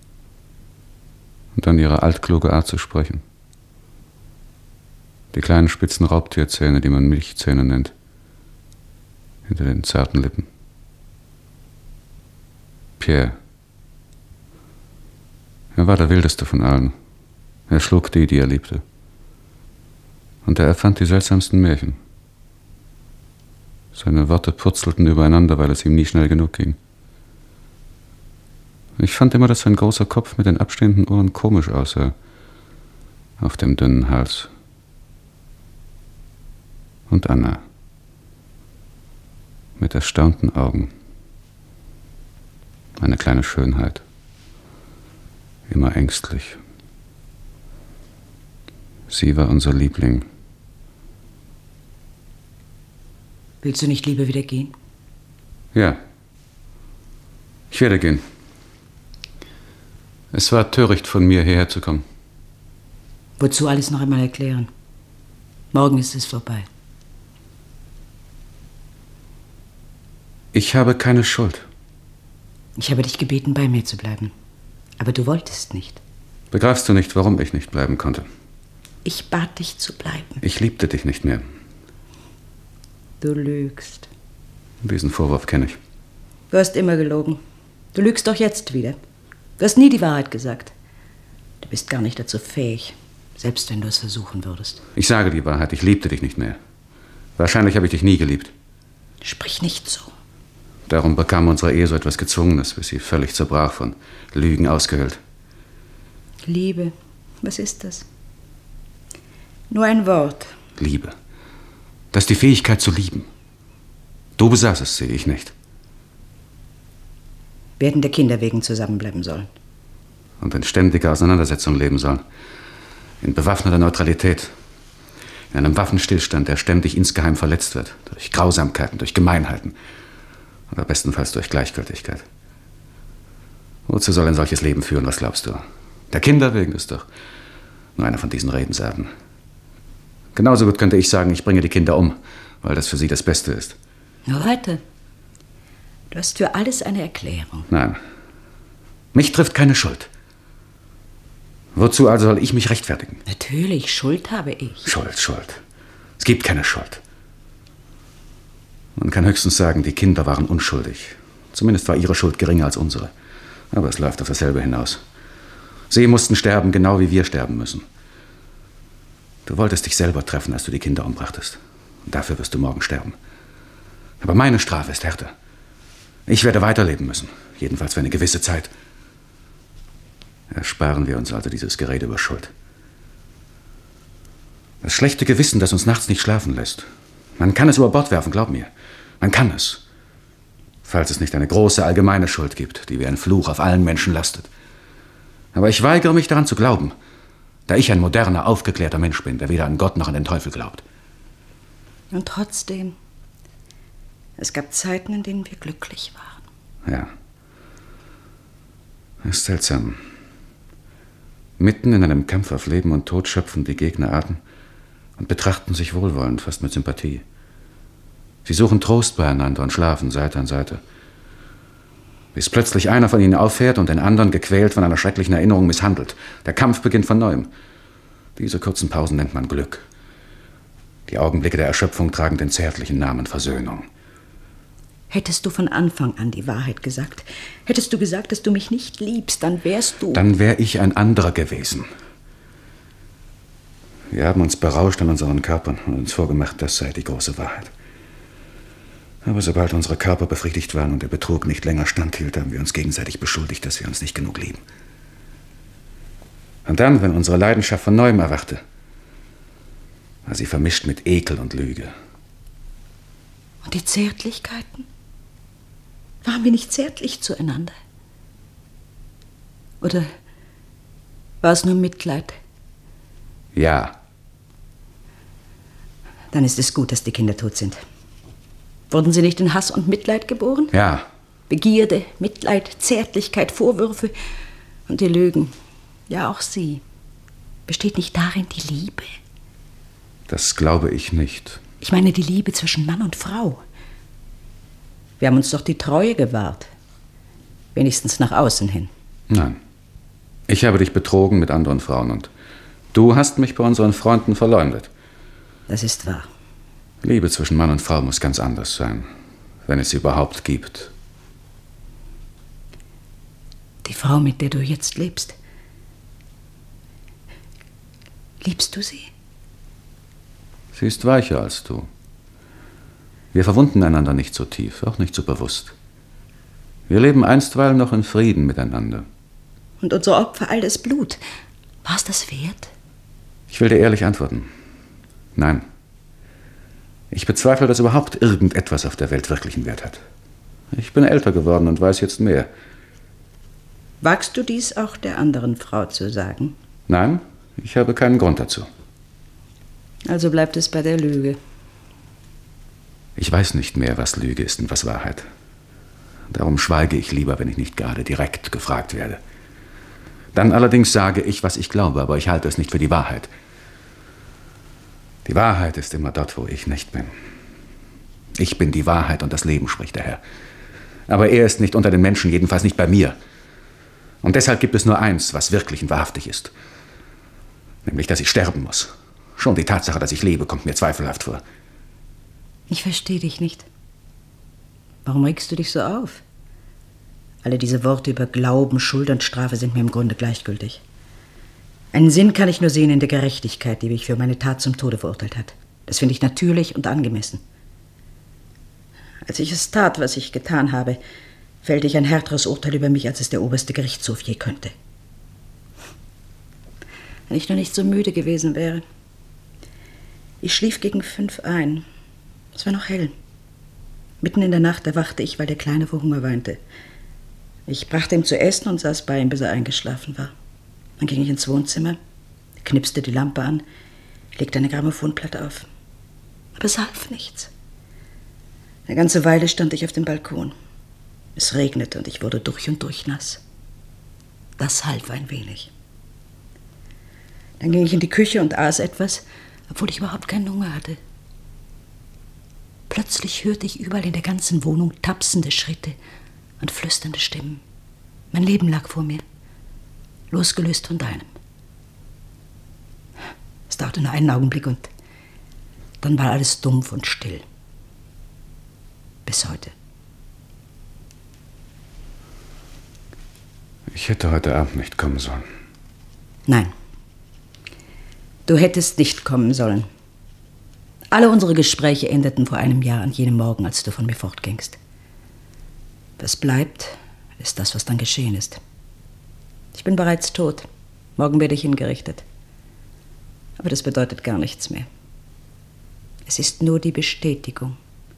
Und dann ihre altkluge Art zu sprechen. Die kleinen spitzen Raubtierzähne, die man Milchzähne nennt, hinter den zarten Lippen. Pierre. Er war der wildeste von allen. Er schlug die er liebte. Und er erfand die seltsamsten Märchen. Seine Worte purzelten übereinander, weil es ihm nie schnell genug ging. Ich fand immer, dass sein großer Kopf mit den abstehenden Ohren komisch aussah, auf dem dünnen Hals. Und Anna, mit erstaunten Augen. Eine kleine Schönheit, immer ängstlich. Sie war unser Liebling. Willst du nicht lieber wieder gehen? Ja. Ich werde gehen. Es war töricht von mir, hierher zu kommen. Wozu alles noch einmal erklären? Morgen ist es vorbei. Ich habe keine Schuld. Ich habe dich gebeten, bei mir zu bleiben. Aber du wolltest nicht. Begreifst du nicht, warum ich nicht bleiben konnte? Ich bat dich zu bleiben. Ich liebte dich nicht mehr. Du lügst. Diesen Vorwurf kenne ich. Du hast immer gelogen. Du lügst doch jetzt wieder. Du hast nie die Wahrheit gesagt. Du bist gar nicht dazu fähig, selbst wenn du es versuchen würdest. Ich sage die Wahrheit, ich liebte dich nicht mehr. Wahrscheinlich habe ich dich nie geliebt. Sprich nicht so. Darum bekam unsere Ehe so etwas Gezwungenes, bis sie völlig zerbrach, von Lügen ausgehöhlt. Liebe, was ist das? Nur ein Wort. Liebe. Das ist die Fähigkeit zu lieben. Du besaß es, sehe ich nicht. Wir hätten der Kinder wegen zusammenbleiben sollen. Und in ständiger Auseinandersetzung leben sollen. In bewaffneter Neutralität. In einem Waffenstillstand, der ständig insgeheim verletzt wird. Durch Grausamkeiten, durch Gemeinheiten. Oder bestenfalls durch Gleichgültigkeit. Wozu soll ein solches Leben führen, was glaubst du? Der Kinder wegen ist doch nur einer von diesen Redensarten. Genauso gut könnte ich sagen, ich bringe die Kinder um, weil das für sie das Beste ist. Nur warte. Du hast für alles eine Erklärung. Nein. Mich trifft keine Schuld. Wozu also soll ich mich rechtfertigen? Natürlich, Schuld habe ich. Schuld. Es gibt keine Schuld. Man kann höchstens sagen, die Kinder waren unschuldig. Zumindest war ihre Schuld geringer als unsere. Aber es läuft auf dasselbe hinaus. Sie mussten sterben, genau wie wir sterben müssen. Du wolltest dich selber treffen, als du die Kinder umbrachtest. Und dafür wirst du morgen sterben. Aber meine Strafe ist härter. Ich werde weiterleben müssen. Jedenfalls für eine gewisse Zeit. Ersparen wir uns also dieses Gerede über Schuld. Das schlechte Gewissen, das uns nachts nicht schlafen lässt. Man kann es über Bord werfen, glaub mir. Man kann es. Falls es nicht eine große allgemeine Schuld gibt, die wie ein Fluch auf allen Menschen lastet. Aber ich weigere mich daran zu glauben, da ich ein moderner, aufgeklärter Mensch bin, der weder an Gott noch an den Teufel glaubt. Und trotzdem, es gab Zeiten, in denen wir glücklich waren. Ja. Das ist seltsam. Mitten in einem Kampf auf Leben und Tod schöpfen die Gegner Atem und betrachten sich wohlwollend, fast mit Sympathie. Sie suchen Trost beieinander und schlafen Seite an Seite. Bis plötzlich einer von ihnen auffährt und den anderen, gequält von einer schrecklichen Erinnerung, misshandelt. Der Kampf beginnt von neuem. Diese kurzen Pausen nennt man Glück. Die Augenblicke der Erschöpfung tragen den zärtlichen Namen Versöhnung. Hättest du von Anfang an die Wahrheit gesagt, hättest du gesagt, dass du mich nicht liebst, dann wärst du... Dann wäre ich ein anderer gewesen. Wir haben uns berauscht an unseren Körpern und uns vorgemacht, das sei die große Wahrheit. Aber sobald unsere Körper befriedigt waren und der Betrug nicht länger standhielt, haben wir uns gegenseitig beschuldigt, dass wir uns nicht genug lieben. Und dann, wenn unsere Leidenschaft von neuem erwachte, war sie vermischt mit Ekel und Lüge. Und die Zärtlichkeiten? Waren wir nicht zärtlich zueinander? Oder war es nur Mitleid? Ja. Dann ist es gut, dass die Kinder tot sind. Wurden sie nicht in Hass und Mitleid geboren? Ja. Begierde, Mitleid, Zärtlichkeit, Vorwürfe und die Lügen. Ja, auch sie. Besteht nicht darin die Liebe? Das glaube ich nicht. Ich meine die Liebe zwischen Mann und Frau. Wir haben uns doch die Treue gewahrt. Wenigstens nach außen hin. Nein. Ich habe dich betrogen mit anderen Frauen und du hast mich bei unseren Freunden verleumdet. Das ist wahr. Liebe zwischen Mann und Frau muss ganz anders sein, wenn es sie überhaupt gibt. Die Frau, mit der du jetzt lebst, liebst du sie? Sie ist weicher als du. Wir verwunden einander nicht so tief, auch nicht so bewusst. Wir leben einstweilen noch in Frieden miteinander. Und unser Opfer, all das Blut, war es das wert? Ich will dir ehrlich antworten. Nein. Ich bezweifle, dass überhaupt irgendetwas auf der Welt wirklichen Wert hat. Ich bin älter geworden und weiß jetzt mehr. Wagst du dies auch der anderen Frau zu sagen? Nein, ich habe keinen Grund dazu. Also bleibt es bei der Lüge. Ich weiß nicht mehr, was Lüge ist und was Wahrheit. Darum schweige ich lieber, wenn ich nicht gerade direkt gefragt werde. Dann allerdings sage ich, was ich glaube, aber ich halte es nicht für die Wahrheit. Die Wahrheit ist immer dort, wo ich nicht bin. Ich bin die Wahrheit und das Leben, spricht der Herr. Aber er ist nicht unter den Menschen, jedenfalls nicht bei mir. Und deshalb gibt es nur eins, was wirklich und wahrhaftig ist. Nämlich, dass ich sterben muss. Schon die Tatsache, dass ich lebe, kommt mir zweifelhaft vor. Ich verstehe dich nicht. Warum regst du dich so auf? Alle diese Worte über Glauben, Schuld und Strafe sind mir im Grunde gleichgültig. Einen Sinn kann ich nur sehen in der Gerechtigkeit, die mich für meine Tat zum Tode verurteilt hat. Das finde ich natürlich und angemessen. Als ich es tat, was ich getan habe, fällte ich ein härteres Urteil über mich, als es der oberste Gerichtshof je könnte. Wenn ich nur nicht so müde gewesen wäre. Ich schlief gegen 5 ein. Es war noch hell. Mitten in der Nacht erwachte ich, weil der Kleine vor Hunger weinte. Ich brachte ihm zu essen und saß bei ihm, bis er eingeschlafen war. Dann ging ich ins Wohnzimmer, knipste die Lampe an, legte eine Grammophonplatte auf. Aber es half nichts. Eine ganze Weile stand ich auf dem Balkon. Es regnete und ich wurde durch und durch nass. Das half ein wenig. Dann ging ich in die Küche und aß etwas, obwohl ich überhaupt keinen Hunger hatte. Plötzlich hörte ich überall in der ganzen Wohnung tapsende Schritte und flüsternde Stimmen. Mein Leben lag vor mir, losgelöst von deinem. Es dauerte nur einen Augenblick und dann war alles dumpf und still. Bis heute. Ich hätte heute Abend nicht kommen sollen. Nein. Du hättest nicht kommen sollen. Alle unsere Gespräche endeten vor einem Jahr an jenem Morgen, als du von mir fortgingst. Was bleibt, ist das, was dann geschehen ist. Ich bin bereits tot. Morgen werde ich hingerichtet. Aber das bedeutet gar nichts mehr. Es ist nur die Bestätigung.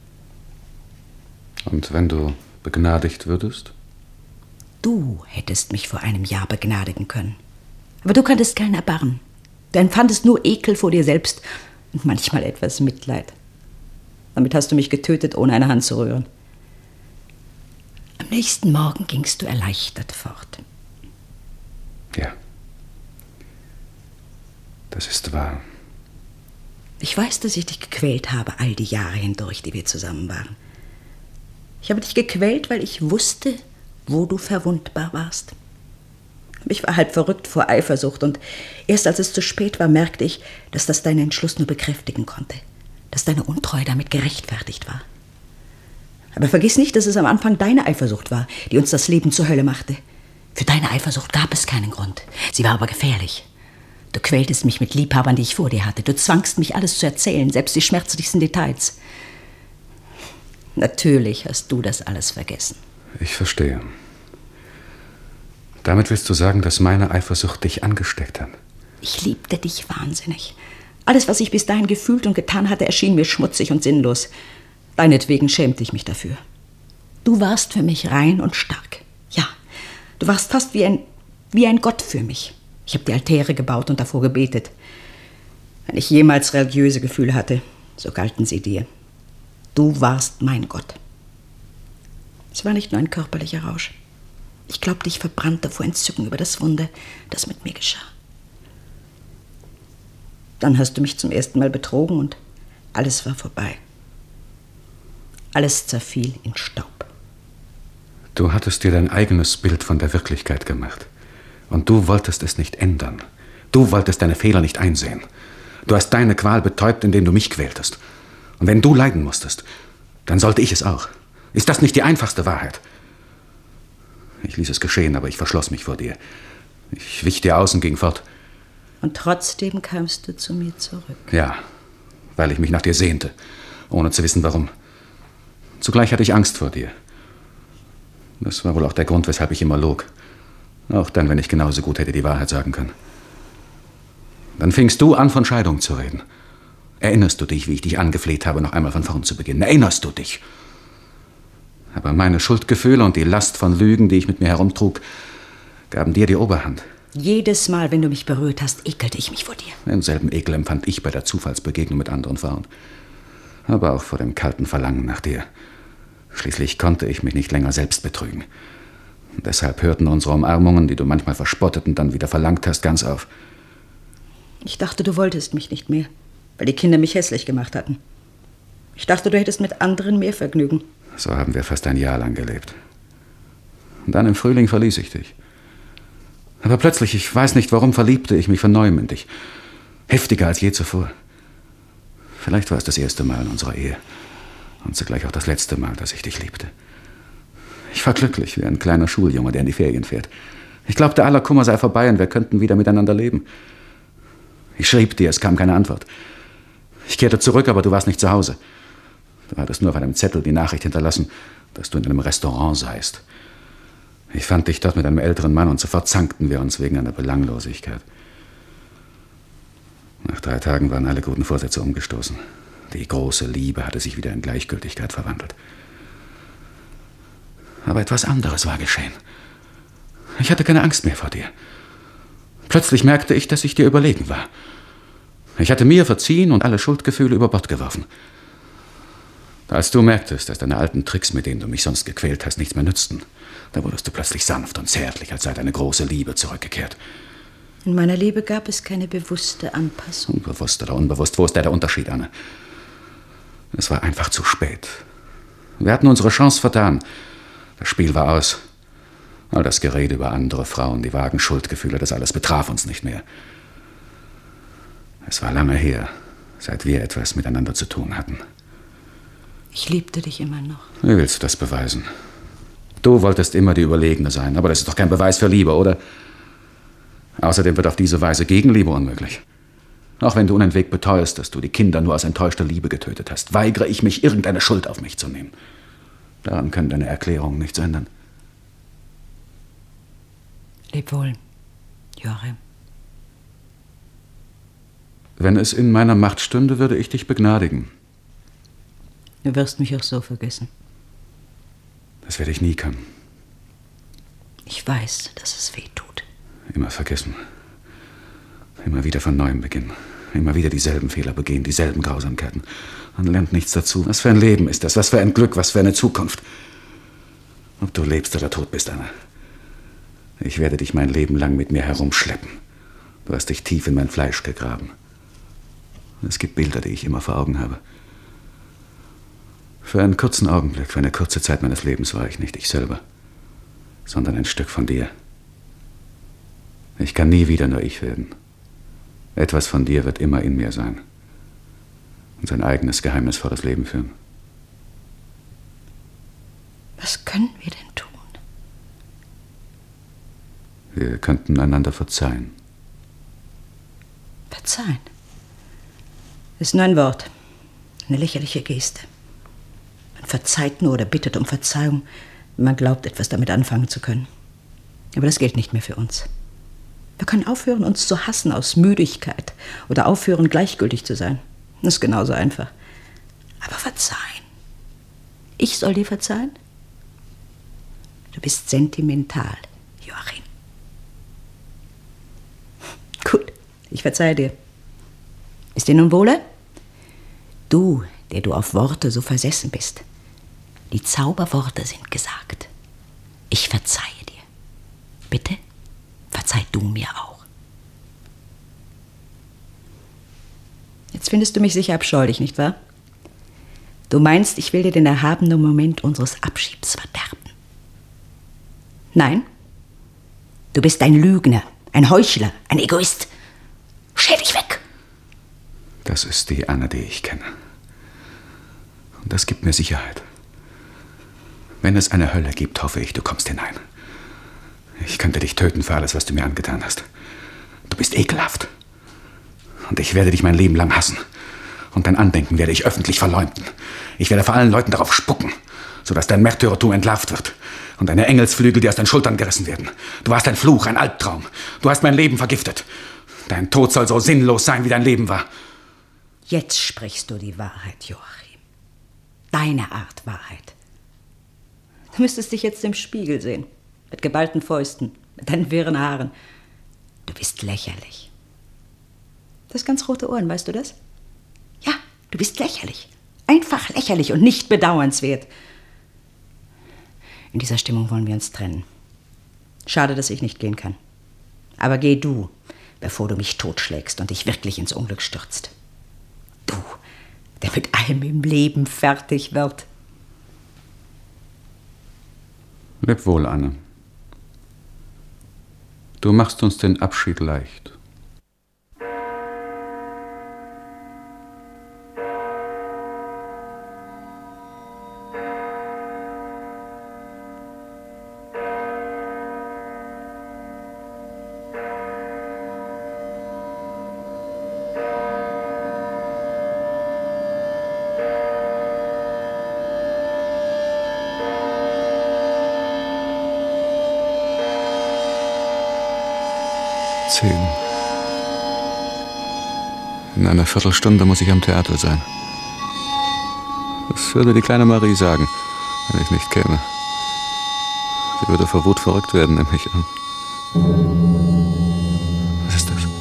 Und wenn du begnadigt würdest? Du hättest mich vor einem Jahr begnadigen können. Aber du kanntest kein Erbarmen. Du empfandest nur Ekel vor dir selbst und manchmal etwas Mitleid. Damit hast du mich getötet, ohne eine Hand zu rühren. Am nächsten Morgen gingst du erleichtert fort. Ja. Das ist wahr. Ich weiß, dass ich dich gequält habe, all die Jahre hindurch, die wir zusammen waren. Ich habe dich gequält, weil ich wusste, wo du verwundbar warst. Aber ich war halb verrückt vor Eifersucht und erst als es zu spät war, merkte ich, dass das deinen Entschluss nur bekräftigen konnte, dass deine Untreue damit gerechtfertigt war. Aber vergiss nicht, dass es am Anfang deine Eifersucht war, die uns das Leben zur Hölle machte. Für deine Eifersucht gab es keinen Grund. Sie war aber gefährlich. Du quältest mich mit Liebhabern, die ich vor dir hatte. Du zwangst mich, alles zu erzählen, selbst die schmerzlichsten Details. Natürlich hast du das alles vergessen. Ich verstehe. Damit willst du sagen, dass meine Eifersucht dich angesteckt hat? Ich liebte dich wahnsinnig. Alles, was ich bis dahin gefühlt und getan hatte, erschien mir schmutzig und sinnlos. Deinetwegen schämte ich mich dafür. Du warst für mich rein und stark. Ja, du warst fast wie ein Gott für mich. Ich habe die Altäre gebaut und davor gebetet. Wenn ich jemals religiöse Gefühle hatte, so galten sie dir. Du warst mein Gott. Es war nicht nur ein körperlicher Rausch. Ich glaubte, ich verbrannte vor Entzücken über das Wunder, das mit mir geschah. Dann hast du mich zum ersten Mal betrogen und alles war vorbei. Alles zerfiel in Staub. Du hattest dir dein eigenes Bild von der Wirklichkeit gemacht. Und du wolltest es nicht ändern. Du wolltest deine Fehler nicht einsehen. Du hast deine Qual betäubt, indem du mich quältest. Und wenn du leiden musstest, dann sollte ich es auch. Ist das nicht die einfachste Wahrheit? Ich ließ es geschehen, aber ich verschloss mich vor dir. Ich wich dir aus und ging fort. Und trotzdem kamst du zu mir zurück. Ja, weil ich mich nach dir sehnte, ohne zu wissen, warum. Zugleich hatte ich Angst vor dir. Das war wohl auch der Grund, weshalb ich immer log. Auch dann, wenn ich genauso gut hätte die Wahrheit sagen können. Dann fingst du an, von Scheidung zu reden. Erinnerst du dich, wie ich dich angefleht habe, noch einmal von vorn zu beginnen? Erinnerst du dich? Aber meine Schuldgefühle und die Last von Lügen, die ich mit mir herumtrug, gaben dir die Oberhand. Jedes Mal, wenn du mich berührt hast, ekelte ich mich vor dir. Denselben Ekel empfand ich bei der Zufallsbegegnung mit anderen Frauen. Aber auch vor dem kalten Verlangen nach dir. Schließlich konnte ich mich nicht länger selbst betrügen. Und deshalb hörten unsere Umarmungen, die du manchmal verspottet und dann wieder verlangt hast, ganz auf. Ich dachte, du wolltest mich nicht mehr, weil die Kinder mich hässlich gemacht hatten. Ich dachte, du hättest mit anderen mehr Vergnügen. So haben wir fast ein Jahr lang gelebt. Und dann im Frühling verließ ich dich. Aber plötzlich, ich weiß nicht warum, verliebte ich mich von neuem in dich. Heftiger als je zuvor. Vielleicht war es das erste Mal in unserer Ehe. Und zugleich auch das letzte Mal, dass ich dich liebte. Ich war glücklich wie ein kleiner Schuljunge, der in die Ferien fährt. Ich glaubte, aller Kummer sei vorbei und wir könnten wieder miteinander leben. Ich schrieb dir, es kam keine Antwort. Ich kehrte zurück, aber du warst nicht zu Hause. Du hattest nur auf einem Zettel die Nachricht hinterlassen, dass du in einem Restaurant seist. Ich fand dich dort mit einem älteren Mann und sofort zankten wir uns wegen einer Belanglosigkeit. Nach 3 Tagen waren alle guten Vorsätze umgestoßen. Die große Liebe hatte sich wieder in Gleichgültigkeit verwandelt. Aber etwas anderes war geschehen. Ich hatte keine Angst mehr vor dir. Plötzlich merkte ich, dass ich dir überlegen war. Ich hatte mir verziehen und alle Schuldgefühle über Bord geworfen. Als du merktest, dass deine alten Tricks, mit denen du mich sonst gequält hast, nichts mehr nützten, da wurdest du plötzlich sanft und zärtlich, als sei deine große Liebe zurückgekehrt. In meiner Liebe gab es keine bewusste Anpassung. Unbewusst oder unbewusst, wo ist der Unterschied, Anne? Es war einfach zu spät. Wir hatten unsere Chance vertan. Das Spiel war aus. All das Gerede über andere Frauen, die vagen Schuldgefühle, das alles betraf uns nicht mehr. Es war lange her, seit wir etwas miteinander zu tun hatten. Ich liebte dich immer noch. Wie willst du das beweisen? Du wolltest immer die Überlegene sein, aber das ist doch kein Beweis für Liebe, oder? Außerdem wird auf diese Weise Gegenliebe unmöglich. Auch wenn du unentwegt beteuerst, dass du die Kinder nur aus enttäuschter Liebe getötet hast, weigere ich mich, irgendeine Schuld auf mich zu nehmen. Daran können deine Erklärungen nichts ändern. Leb wohl, Joachim. Wenn es in meiner Macht stünde, würde ich dich begnadigen. Du wirst mich auch so vergessen. Das werde ich nie können. Ich weiß, dass es weh tut. Immer vergessen. Immer wieder von neuem beginnen. Immer wieder dieselben Fehler begehen, dieselben Grausamkeiten. Man lernt nichts dazu. Was für ein Leben ist das? Was für ein Glück? Was für eine Zukunft? Ob du lebst oder tot bist, Anna. Ich werde dich mein Leben lang mit mir herumschleppen. Du hast dich tief in mein Fleisch gegraben. Es gibt Bilder, die ich immer vor Augen habe. Für einen kurzen Augenblick, für eine kurze Zeit meines Lebens war ich nicht ich selber, sondern ein Stück von dir. Ich kann nie wieder nur ich werden. Etwas von dir wird immer in mir sein und sein eigenes geheimnisvolles Leben führen. Was können wir denn tun? Wir könnten einander verzeihen. Verzeihen? Ist nur ein Wort, eine lächerliche Geste. Man verzeiht nur oder bittet um Verzeihung, wenn man glaubt, etwas damit anfangen zu können. Aber das gilt nicht mehr für uns. Wir können aufhören, uns zu hassen aus Müdigkeit oder aufhören, gleichgültig zu sein. Das ist genauso einfach. Aber verzeihen. Ich soll dir verzeihen? Du bist sentimental, Joachim. Gut, ich verzeihe dir. Ist dir nun wohle? Du, der du auf Worte so versessen bist. Die Zauberworte sind gesagt. Ich verzeihe dir. Bitte, verzeih du mir auch. Jetzt findest du mich sicher abscheulich, nicht wahr? Du meinst, ich will dir den erhabenen Moment unseres Abschieds verderben. Nein, du bist ein Lügner, ein Heuchler, ein Egoist. Schäl dich weg! Das ist die Anne, die ich kenne. Und das gibt mir Sicherheit. Wenn es eine Hölle gibt, hoffe ich, du kommst hinein. Ich könnte dich töten für alles, was du mir angetan hast. Du bist ekelhaft. Und ich werde dich mein Leben lang hassen. Und dein Andenken werde ich öffentlich verleumden. Ich werde vor allen Leuten darauf spucken, sodass dein Märtyrertum entlarvt wird und deine Engelsflügel dir aus den Schultern gerissen werden. Du warst ein Fluch, ein Albtraum. Du hast mein Leben vergiftet. Dein Tod soll so sinnlos sein, wie dein Leben war. Jetzt sprichst du die Wahrheit, Joachim. Deine Art Wahrheit. Du müsstest dich jetzt im Spiegel sehen. Mit geballten Fäusten, mit deinen wirren Haaren. Du bist lächerlich. Du hast ganz rote Ohren, weißt du das? Ja, du bist lächerlich. Einfach lächerlich und nicht bedauernswert. In dieser Stimmung wollen wir uns trennen. Schade, dass ich nicht gehen kann. Aber geh du, bevor du mich totschlägst und dich wirklich ins Unglück stürzt. Du, der mit allem im Leben fertig wird. Leb wohl, Anne. Du machst uns den Abschied leicht. In einer Viertelstunde muss ich am Theater sein. Was würde die kleine Marie sagen, wenn ich nicht käme? Sie würde vor Wut verrückt werden, nehme ich an. Was ist das?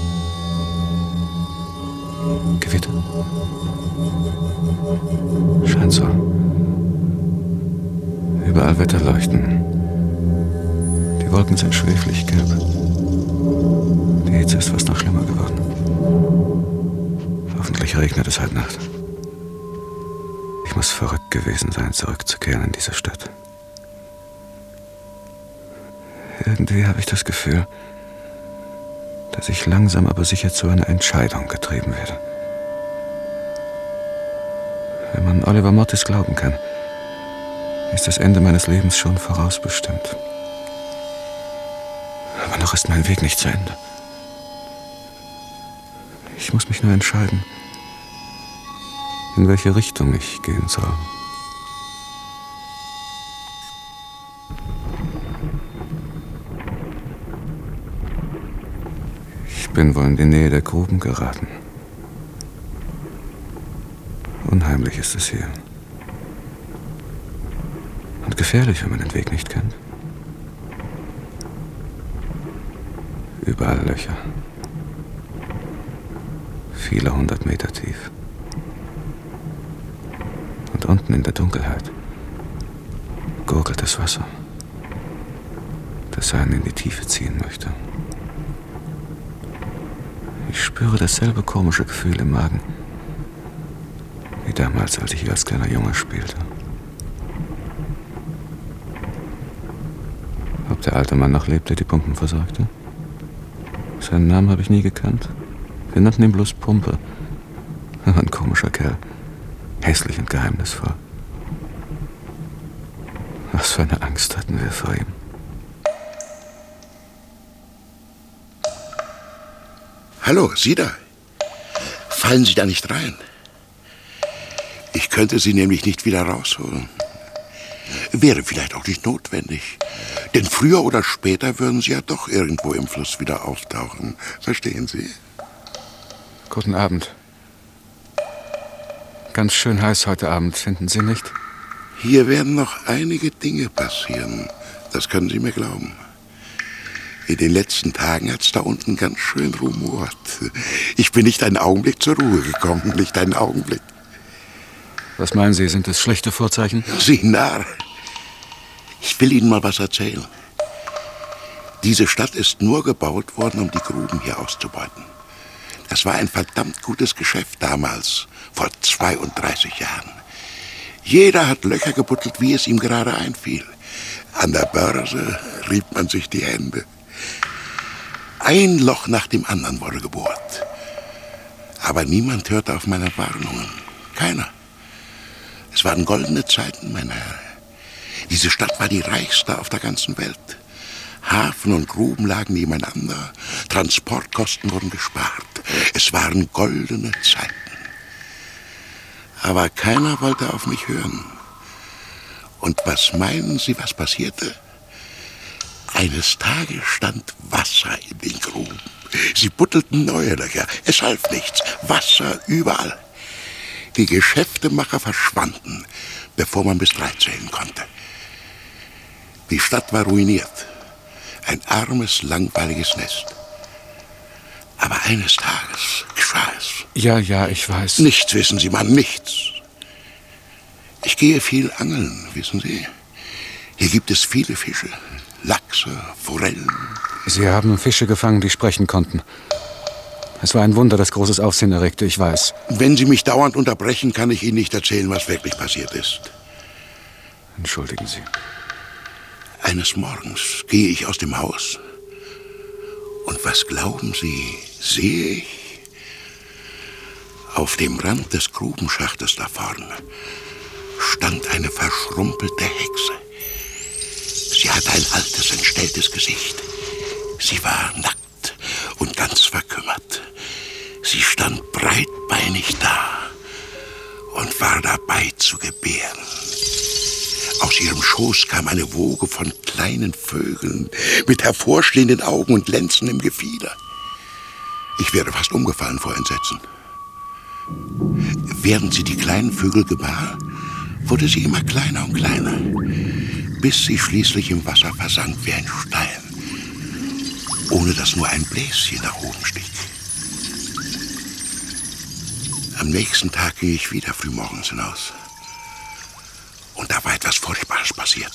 Gewitter? Scheint so. Überall Wetterleuchten. Die Wolken sind schweflig gelb. Die Hitze ist fast noch schlimmer geworden. Hoffentlich regnet es heute Nacht. Ich muss verrückt gewesen sein, zurückzukehren in diese Stadt. Irgendwie habe ich das Gefühl, dass ich langsam aber sicher zu einer Entscheidung getrieben werde. Wenn man Oliver Mortis glauben kann, ist das Ende meines Lebens schon vorausbestimmt. Aber noch ist mein Weg nicht zu Ende. Ich muss mich nur entscheiden, in welche Richtung ich gehen soll. Ich bin wohl in die Nähe der Gruben geraten. Unheimlich ist es hier. Und gefährlich, wenn man den Weg nicht kennt. Überall Löcher. Viele 100 Meter tief. Und unten in der Dunkelheit gurgelt das Wasser, das einen in die Tiefe ziehen möchte. Ich spüre dasselbe komische Gefühl im Magen, wie damals, als ich hier als kleiner Junge spielte. Ob der alte Mann noch lebt, der die Pumpen versorgte? Seinen Namen habe ich nie gekannt. Wir nannten ihn bloß Pumpe. Er war ein komischer Kerl. Hässlich und geheimnisvoll. Was für eine Angst hatten wir vor ihm. Hallo, Sie da. Fallen Sie da nicht rein. Ich könnte Sie nämlich nicht wieder rausholen. Wäre vielleicht auch nicht notwendig. Denn früher oder später würden Sie ja doch irgendwo im Fluss wieder auftauchen. Verstehen Sie? Guten Abend. Ganz schön heiß heute Abend, finden Sie nicht? Hier werden noch einige Dinge passieren. Das können Sie mir glauben. In den letzten Tagen hat's da unten ganz schön rumort. Ich bin nicht einen Augenblick zur Ruhe gekommen, nicht einen Augenblick. Was meinen Sie, sind es schlechte Vorzeichen? Sie Narr. Ich will Ihnen mal was erzählen. Diese Stadt ist nur gebaut worden, um die Gruben hier auszubeuten. Das war ein verdammt gutes Geschäft damals, vor 32 Jahren. Jeder hat Löcher gebuddelt, wie es ihm gerade einfiel. An der Börse rieb man sich die Hände. Ein Loch nach dem anderen wurde gebohrt. Aber niemand hörte auf meine Warnungen. Keiner. Es waren goldene Zeiten, mein Herr. Diese Stadt war die reichste auf der ganzen Welt. Hafen und Gruben lagen nebeneinander. Transportkosten wurden gespart. Es waren goldene Zeiten. Aber keiner wollte auf mich hören. Und was meinen Sie, was passierte? Eines Tages stand Wasser in den Gruben. Sie buddelten neue Löcher. Es half nichts. Wasser überall. Die Geschäftemacher verschwanden, bevor man bis 3 zählen konnte. Die Stadt war ruiniert. Ein armes, langweiliges Nest. Aber eines Tages geschah es. Ja, ich weiß. Nichts, wissen Sie, Mann, nichts. Ich gehe viel angeln, wissen Sie. Hier gibt es viele Fische. Lachse, Forellen. Sie haben Fische gefangen, die sprechen konnten. Es war ein Wunder, das großes Aufsehen erregte, ich weiß. Wenn Sie mich dauernd unterbrechen, kann ich Ihnen nicht erzählen, was wirklich passiert ist. Entschuldigen Sie. Eines Morgens gehe ich aus dem Haus. Und was glauben Sie, sehe ich? Auf dem Rand des Grubenschachtes da vorne stand eine verschrumpelte Hexe. Sie hatte ein altes, entstelltes Gesicht. Sie war nackt und ganz verkümmert. Sie stand breitbeinig da und war dabei zu gebären. Aus ihrem Schoß kam eine Woge von kleinen Vögeln mit hervorstehenden Augen und glänzendem Gefieder. Ich wäre fast umgefallen vor Entsetzen. Während sie die kleinen Vögel gebar, wurde sie immer kleiner und kleiner, bis sie schließlich im Wasser versank wie ein Stein, ohne dass nur ein Bläschen nach oben stieg. Am nächsten Tag ging ich wieder frühmorgens hinaus. Und da war etwas Furchtbares passiert.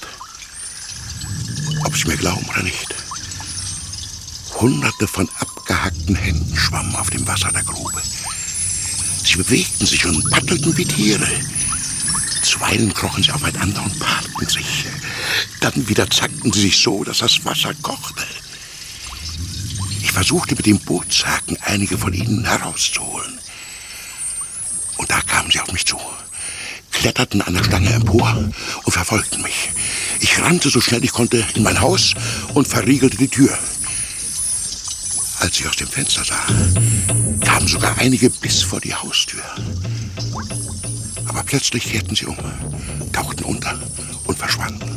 Ob Sie mir glauben oder nicht. Hunderte von abgehackten Händen schwammen auf dem Wasser der Grube. Sie bewegten sich und paddelten wie Tiere. Zuweilen krochen sie aufeinander und paarten sich. Dann wieder zackten sie sich so, dass das Wasser kochte. Ich versuchte mit dem Bootshaken einige von ihnen herauszuholen. Und da kamen sie auf mich zu, kletterten an der Stange empor und verfolgten mich. Ich rannte so schnell ich konnte in mein Haus und verriegelte die Tür. Als ich aus dem Fenster sah, kamen sogar einige bis vor die Haustür. Aber plötzlich kehrten sie um, tauchten unter und verschwanden.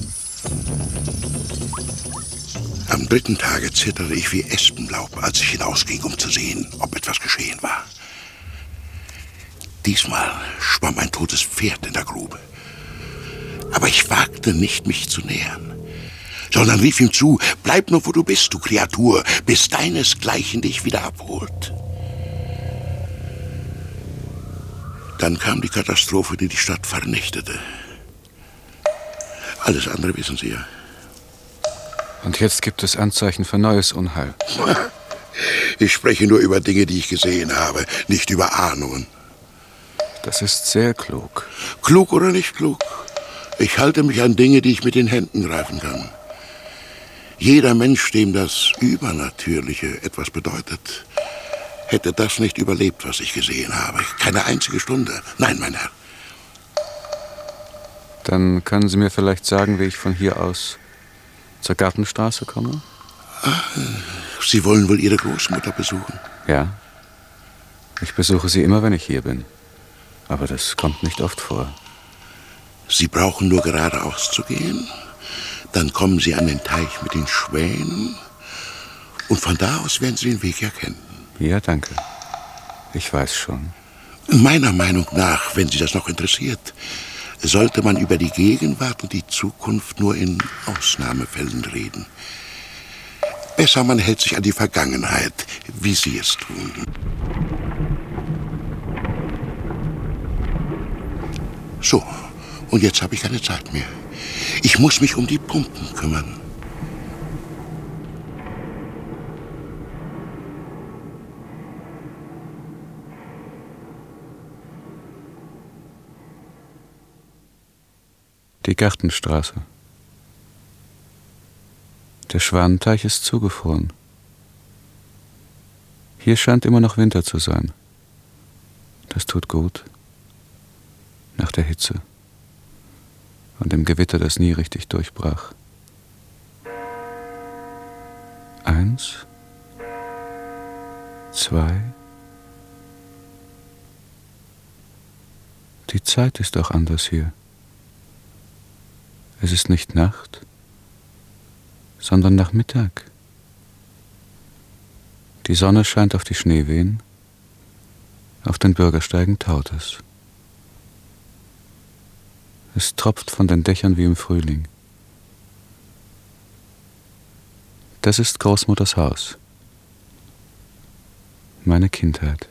Am dritten Tage zitterte ich wie Espenlaub, als ich hinausging, um zu sehen, ob etwas geschehen war. Diesmal schwamm ein totes Pferd in der Grube. Aber ich wagte nicht, mich zu nähern, sondern rief ihm zu: Bleib nur, wo du bist, du Kreatur, bis deinesgleichen dich wieder abholt. Dann kam die Katastrophe, die die Stadt vernichtete. Alles andere wissen Sie ja. Und jetzt gibt es Anzeichen für neues Unheil. Ich spreche nur über Dinge, die ich gesehen habe, nicht über Ahnungen. Das ist sehr klug. Klug oder nicht klug? Ich halte mich an Dinge, die ich mit den Händen greifen kann. Jeder Mensch, dem das Übernatürliche etwas bedeutet, hätte das nicht überlebt, was ich gesehen habe. Keine einzige Stunde. Nein, mein Herr. Dann können Sie mir vielleicht sagen, wie ich von hier aus zur Gartenstraße komme? Sie wollen wohl Ihre Großmutter besuchen? Ja. Ich besuche sie immer, wenn ich hier bin. Aber das kommt nicht oft vor. Sie brauchen nur geradeaus zu gehen. Dann kommen Sie an den Teich mit den Schwänen. Und von da aus werden Sie den Weg erkennen. Ja, danke. Ich weiß schon. Meiner Meinung nach, wenn Sie das noch interessiert, sollte man über die Gegenwart und die Zukunft nur in Ausnahmefällen reden. Besser, man hält sich an die Vergangenheit, wie Sie es tun. So, und jetzt habe ich keine Zeit mehr. Ich muss mich um die Pumpen kümmern. Die Gartenstraße. Der Schwanenteich ist zugefroren. Hier scheint immer noch Winter zu sein. Das tut gut. Nach der Hitze und dem Gewitter, das nie richtig durchbrach. 1, 2. Die Zeit ist auch anders hier. Es ist nicht Nacht, sondern Nachmittag. Die Sonne scheint auf die Schneewehen, auf den Bürgersteigen taut es. Es tropft von den Dächern wie im Frühling. Das ist Großmutters Haus. Meine Kindheit.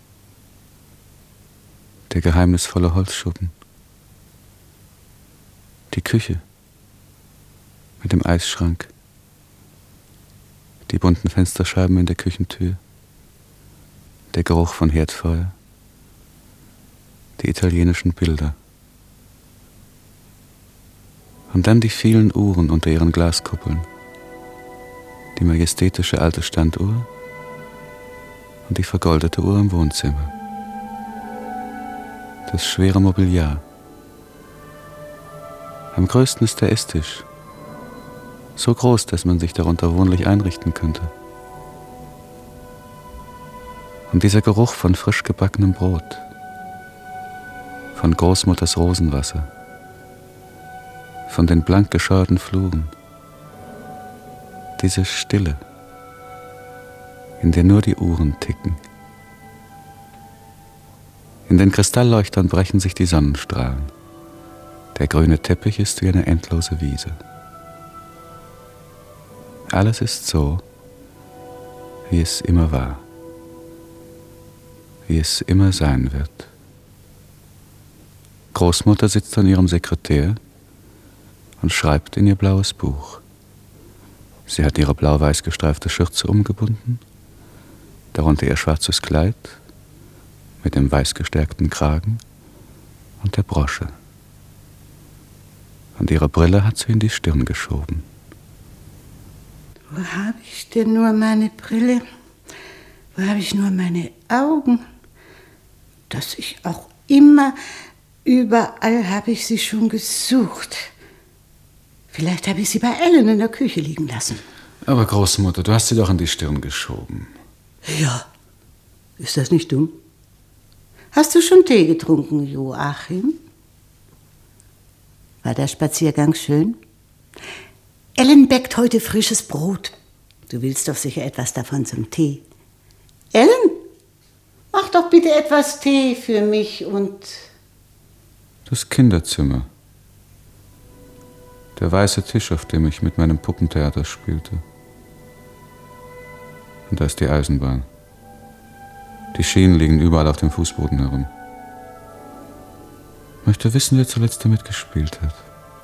Der geheimnisvolle Holzschuppen. Die Küche. mit dem Eisschrank, die bunten Fensterscheiben in der Küchentür, der Geruch von Herdfeuer, die italienischen Bilder. Und dann die vielen Uhren unter ihren Glaskuppeln, die majestätische alte Standuhr und die vergoldete Uhr im Wohnzimmer, das schwere Mobiliar. Am größten ist der Esstisch, so groß, dass man sich darunter wohnlich einrichten könnte. Und dieser Geruch von frisch gebackenem Brot, von Großmutters Rosenwasser, von den blank gescheuerten Fluren, diese Stille, in der nur die Uhren ticken. In den Kristallleuchtern brechen sich die Sonnenstrahlen. Der grüne Teppich ist wie eine endlose Wiese. Alles ist so, wie es immer war, wie es immer sein wird. Großmutter sitzt an ihrem Sekretär und schreibt in ihr blaues Buch. Sie hat ihre blau-weiß gestreifte Schürze umgebunden, darunter ihr schwarzes Kleid mit dem weiß gestärkten Kragen und der Brosche. Und ihre Brille hat sie in die Stirn geschoben. Wo habe ich denn nur meine Brille? Wo habe ich nur meine Augen? Dass ich auch immer, überall habe ich sie schon gesucht. Vielleicht habe ich sie bei Ellen in der Küche liegen lassen. Aber Großmutter, du hast sie doch in die Stirn geschoben. Ja, ist das nicht dumm? Hast du schon Tee getrunken, Joachim? War der Spaziergang schön? Ellen bäckt heute frisches Brot. Du willst doch sicher etwas davon zum Tee. Ellen, mach doch bitte etwas Tee für mich und... Das Kinderzimmer. Der weiße Tisch, auf dem ich mit meinem Puppentheater spielte. Und da ist die Eisenbahn. Die Schienen liegen überall auf dem Fußboden herum. Ich möchte wissen, wer zuletzt damit gespielt hat.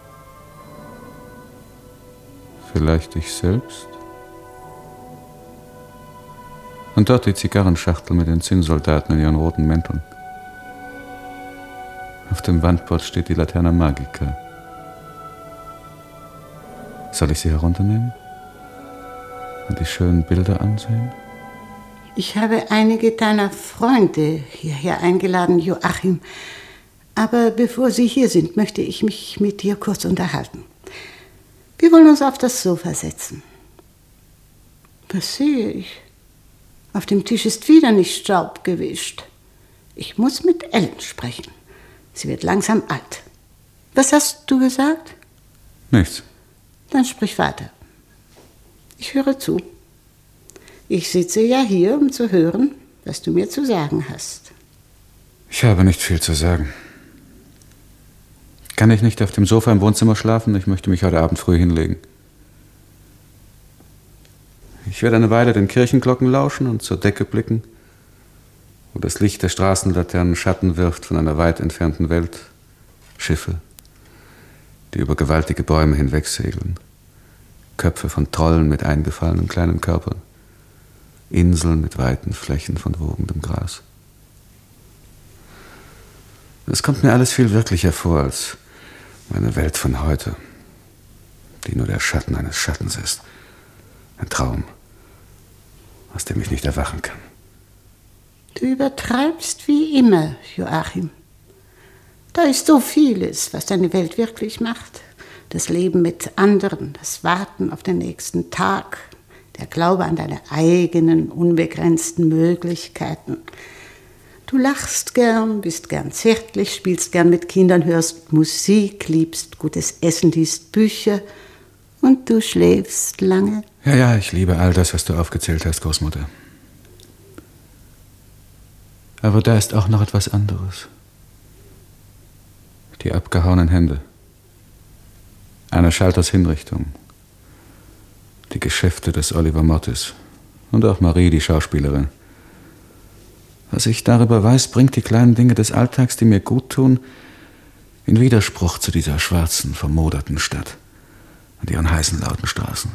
Vielleicht ich selbst? Und dort die Zigarrenschachtel mit den Zinnsoldaten in ihren roten Mänteln. Auf dem Wandbord steht die Laterna Magica. Soll ich sie herunternehmen? Und die schönen Bilder ansehen? Ich habe einige deiner Freunde hierher eingeladen, Joachim. Aber bevor sie hier sind, möchte ich mich mit dir kurz unterhalten. Wir wollen uns auf das Sofa setzen. Was sehe ich? Auf dem Tisch ist wieder nicht Staub gewischt. Ich muss mit Ellen sprechen. Sie wird langsam alt. Was hast du gesagt? Nichts. Dann sprich weiter. Ich höre zu. Ich sitze ja hier, um zu hören, was du mir zu sagen hast. Ich habe nicht viel zu sagen. Kann ich nicht auf dem Sofa im Wohnzimmer schlafen? Ich möchte mich heute Abend früh hinlegen. Ich werde eine Weile den Kirchenglocken lauschen und zur Decke blicken, wo das Licht der Straßenlaternen Schatten wirft von einer weit entfernten Welt. Schiffe, die über gewaltige Bäume hinwegsegeln. Köpfe von Trollen mit eingefallenen kleinen Körpern. Inseln mit weiten Flächen von wogendem Gras. Es kommt mir alles viel wirklicher vor als meine Welt von heute, die nur der Schatten eines Schattens ist. Ein Traum, aus dem ich nicht erwachen kann. Du übertreibst wie immer, Joachim. Da ist so vieles, was deine Welt wirklich macht. Das Leben mit anderen, das Warten auf den nächsten Tag, der Glaube an deine eigenen, unbegrenzten Möglichkeiten. Du lachst gern, bist gern zärtlich, spielst gern mit Kindern, hörst Musik, liebst gutes Essen, liest Bücher und du schläfst lange. Ja, ich liebe all das, was du aufgezählt hast, Großmutter. Aber da ist auch noch etwas anderes. Die abgehauenen Hände. Anna Schalters Hinrichtung. Die Geschäfte des Oliver Mottis. Und auch Marie, die Schauspielerin. Was ich darüber weiß, bringt die kleinen Dinge des Alltags, die mir gut tun, in Widerspruch zu dieser schwarzen, vermoderten Stadt. und ihren heißen, lauten Straßen.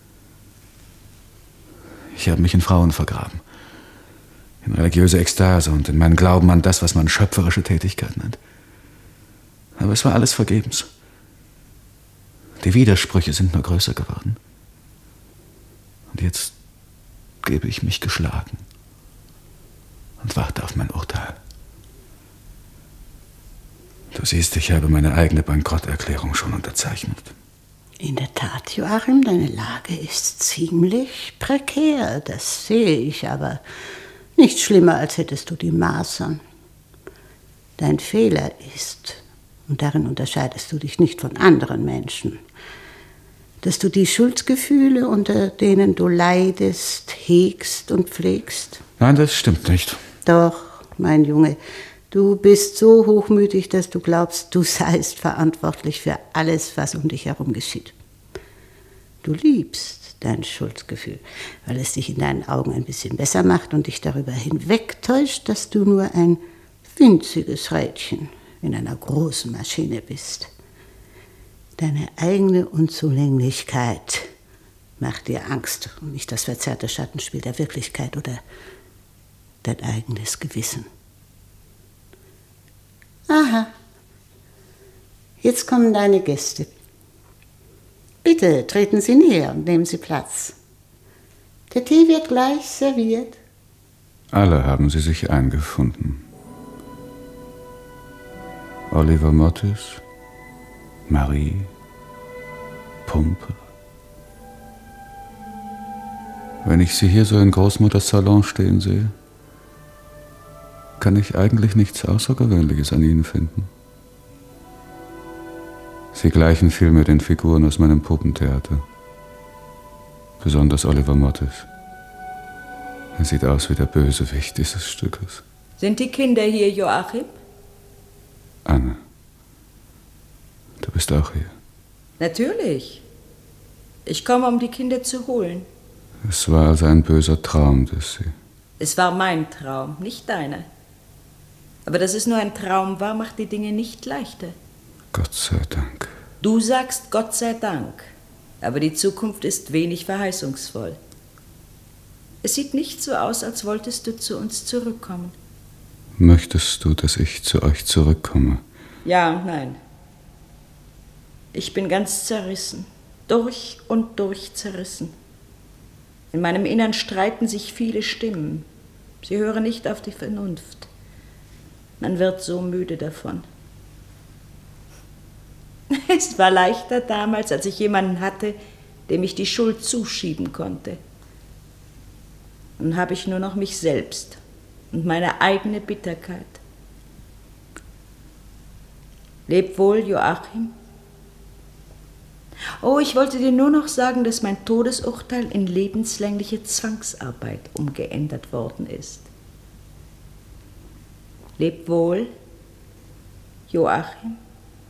Ich habe mich in Frauen vergraben, in religiöse Ekstase und in meinen Glauben an das, was man schöpferische Tätigkeit nennt. Aber es war alles vergebens. Die Widersprüche sind nur größer geworden. Und jetzt gebe ich mich geschlagen und warte auf mein Urteil. Du siehst, ich habe meine eigene Bankrotterklärung schon unterzeichnet. In der Tat, Joachim, deine Lage ist ziemlich prekär, das sehe ich, aber nicht schlimmer, als hättest du die Masern. Dein Fehler ist, und darin unterscheidest du dich nicht von anderen Menschen, dass du die Schuldgefühle, unter denen du leidest, hegst und pflegst. Nein, das stimmt nicht. Doch, mein Junge, du bist so hochmütig, dass du glaubst, du seist verantwortlich für alles, was um dich herum geschieht. Du liebst dein Schuldgefühl, weil es dich in deinen Augen ein bisschen besser macht und dich darüber hinwegtäuscht, dass du nur ein winziges Rädchen in einer großen Maschine bist. Deine eigene Unzulänglichkeit macht dir Angst und nicht das verzerrte Schattenspiel der Wirklichkeit oder dein eigenes Gewissen. Aha, jetzt kommen deine Gäste. Bitte treten Sie näher und nehmen Sie Platz. Der Tee wird gleich serviert. Alle haben sie sich eingefunden. Oliver Mottis, Marie, Pumpe. Wenn ich sie hier so in Großmutters Salon stehen sehe, kann ich eigentlich nichts Außergewöhnliches an ihnen finden. Sie gleichen vielmehr den Figuren aus meinem Puppentheater. Besonders Oliver Mottis. Er sieht aus wie der Bösewicht dieses Stückes. Sind die Kinder hier, Joachim? Anne, du bist auch hier. Natürlich. Ich komme, um die Kinder zu holen. Es war also ein böser Traum, dass Sie... Es war mein Traum, nicht deiner. Aber dass es nur ein Traum war, macht die Dinge nicht leichter. Gott sei Dank. Du sagst Gott sei Dank, aber die Zukunft ist wenig verheißungsvoll. Es sieht nicht so aus, als wolltest du zu uns zurückkommen. Möchtest du, dass ich zu euch zurückkomme? Ja und nein. Ich bin ganz zerrissen, durch und durch zerrissen. In meinem Innern streiten sich viele Stimmen. Sie hören nicht auf die Vernunft. Man wird so müde davon. Es war leichter damals, als ich jemanden hatte, dem ich die Schuld zuschieben konnte. Nun habe ich nur noch mich selbst und meine eigene Bitterkeit. Leb wohl, Joachim. Oh, ich wollte dir nur noch sagen, dass mein Todesurteil in lebenslängliche Zwangsarbeit umgeändert worden ist. Leb wohl, Joachim.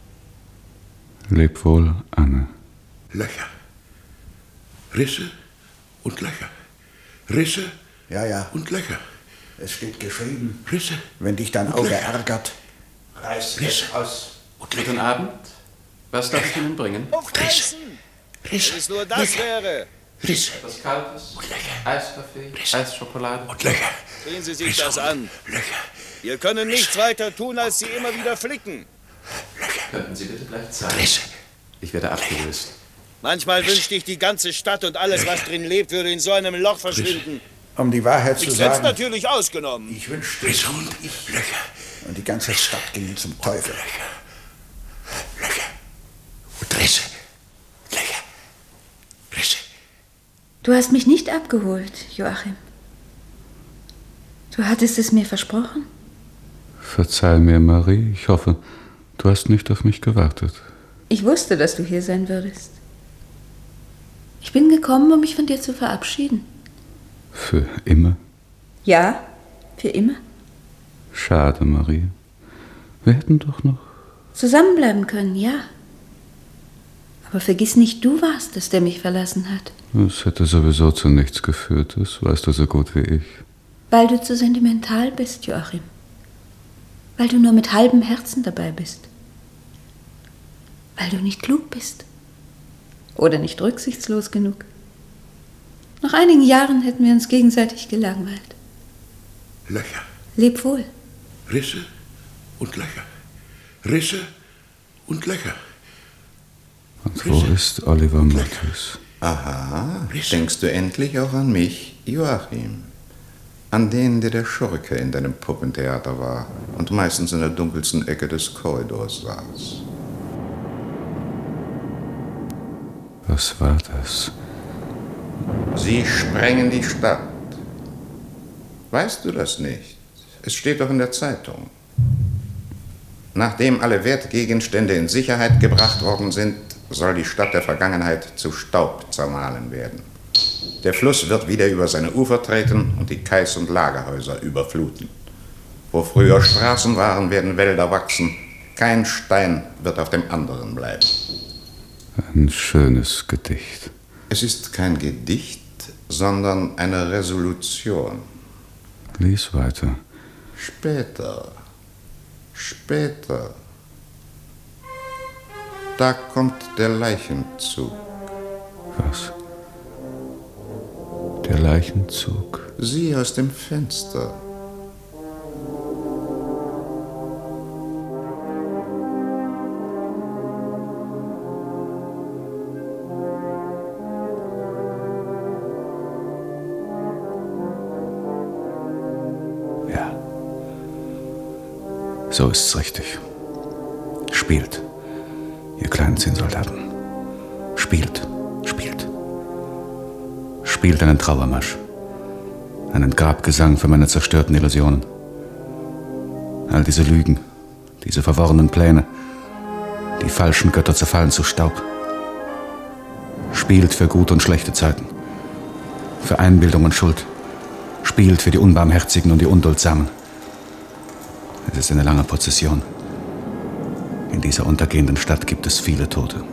Leb wohl, Anne. Löcher. Risse und Löcher. Risse ja. und Löcher. Es steht geschrieben, Risse. Wenn dich dein Auge ärgert, reiß Risse es aus. Guten Abend. Was darf ich Ihnen bringen? Risse. Risse. Wenn es nur das wäre. Risse. Etwas Kaltes, Eiskaffee, Eisschokolade. Und Löcher. Sehen Sie sich das an. Löcher. Wir können nichts weiter tun, als Sie immer wieder flicken. Könnten Sie bitte gleich zeigen? Risse. Ich werde abgelöst. Manchmal wünschte ich, die ganze Stadt und alles, was drin lebt, würde in so einem Loch verschwinden. Um die Wahrheit zu Ich selbst sagen, natürlich ausgenommen. ich wünschte, Risse und Löcher. und die ganze Stadt ging zum Teufel. Löcher. Und Risse. Löcher. Risse. Du hast mich nicht abgeholt, Joachim. Du hattest es mir versprochen. Verzeih mir, Marie. Ich hoffe, du hast nicht auf mich gewartet. Ich wusste, dass du hier sein würdest. Ich bin gekommen, um mich von dir zu verabschieden. Für immer? Ja, für immer. Schade, Marie. Wir hätten doch noch... Zusammenbleiben können, ja. Aber vergiss nicht, du warst es, der mich verlassen hat. Es hätte sowieso zu nichts geführt, das weißt du so gut wie ich. Weil du zu sentimental bist, Joachim. Weil du nur mit halbem Herzen dabei bist. Weil du nicht klug bist. Oder nicht rücksichtslos genug. Nach einigen Jahren hätten wir uns gegenseitig gelangweilt. Löcher. Leb wohl. Risse und Löcher. Risse und Löcher. Und wo ist Oliver Matthäus? Aha, denkst du endlich auch an mich, Joachim? An den, der Schurke in deinem Puppentheater war und meistens in der dunkelsten Ecke des Korridors saß. Was war das? Sie sprengen die Stadt. Weißt du das nicht? Es steht doch in der Zeitung. Nachdem alle Wertgegenstände in Sicherheit gebracht worden sind, soll die Stadt der Vergangenheit zu Staub zermahlen werden. Der Fluss wird wieder über seine Ufer treten und die Kais- und Lagerhäuser überfluten. Wo früher Straßen waren, werden Wälder wachsen. Kein Stein wird auf dem anderen bleiben. Ein schönes Gedicht. Es ist kein Gedicht, sondern eine Resolution. Lies weiter. Später. Später. Da kommt der Leichenzug. Was? Der Leichenzug? Sieh aus dem Fenster. Ja. So ist's richtig. Spielt, ihr kleinen Zinnsoldaten. Spielt, spielt. Spielt einen Trauermarsch. Einen Grabgesang für meine zerstörten Illusionen. All diese Lügen, diese verworrenen Pläne, die falschen Götter zerfallen zu Staub. Spielt für gute und schlechte Zeiten. Für Einbildung und Schuld. Spielt für die Unbarmherzigen und die Unduldsamen. Es ist eine lange Prozession. In dieser untergehenden Stadt gibt es viele Tote.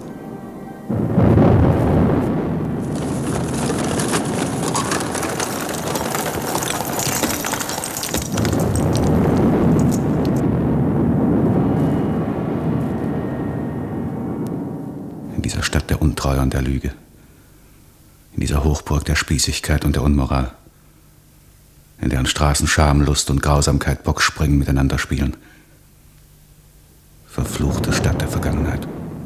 In dieser Stadt der Untreue und der Lüge. In dieser Hochburg der Spießigkeit und der Unmoral. In deren Straßen Schamlust und Grausamkeit Bockspringen miteinander spielen. Verfluchte Stadt der Vergangenheit.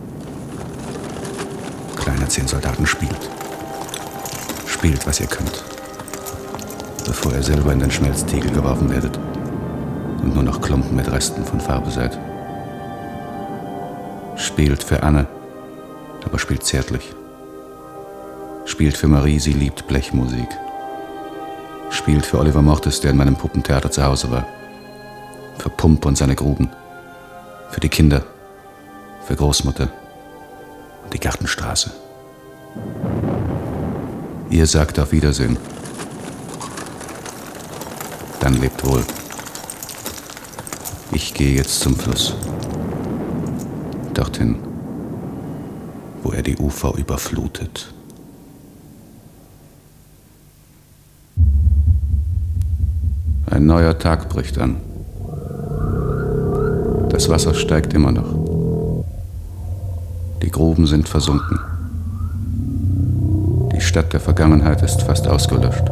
Kleiner Zinnsoldaten, spielt. Spielt, was ihr könnt. Bevor ihr selber in den Schmelztiegel geworfen werdet und nur noch Klumpen mit Resten von Farbe seid. Spielt für Anne, aber spielt zärtlich. Spielt für Marie, sie liebt Blechmusik. Spielt für Oliver Mortis, der in meinem Puppentheater zu Hause war. Für Pump und seine Gruben. Für die Kinder. Für Großmutter. Und die Gartenstraße. Ihr sagt auf Wiedersehen. Dann lebt wohl. Ich gehe jetzt zum Fluss. Dorthin, wo er die Ufer überflutet. Ein neuer Tag bricht an. Das Wasser steigt immer noch. Die Gruben sind versunken. Die Stadt der Vergangenheit ist fast ausgelöscht.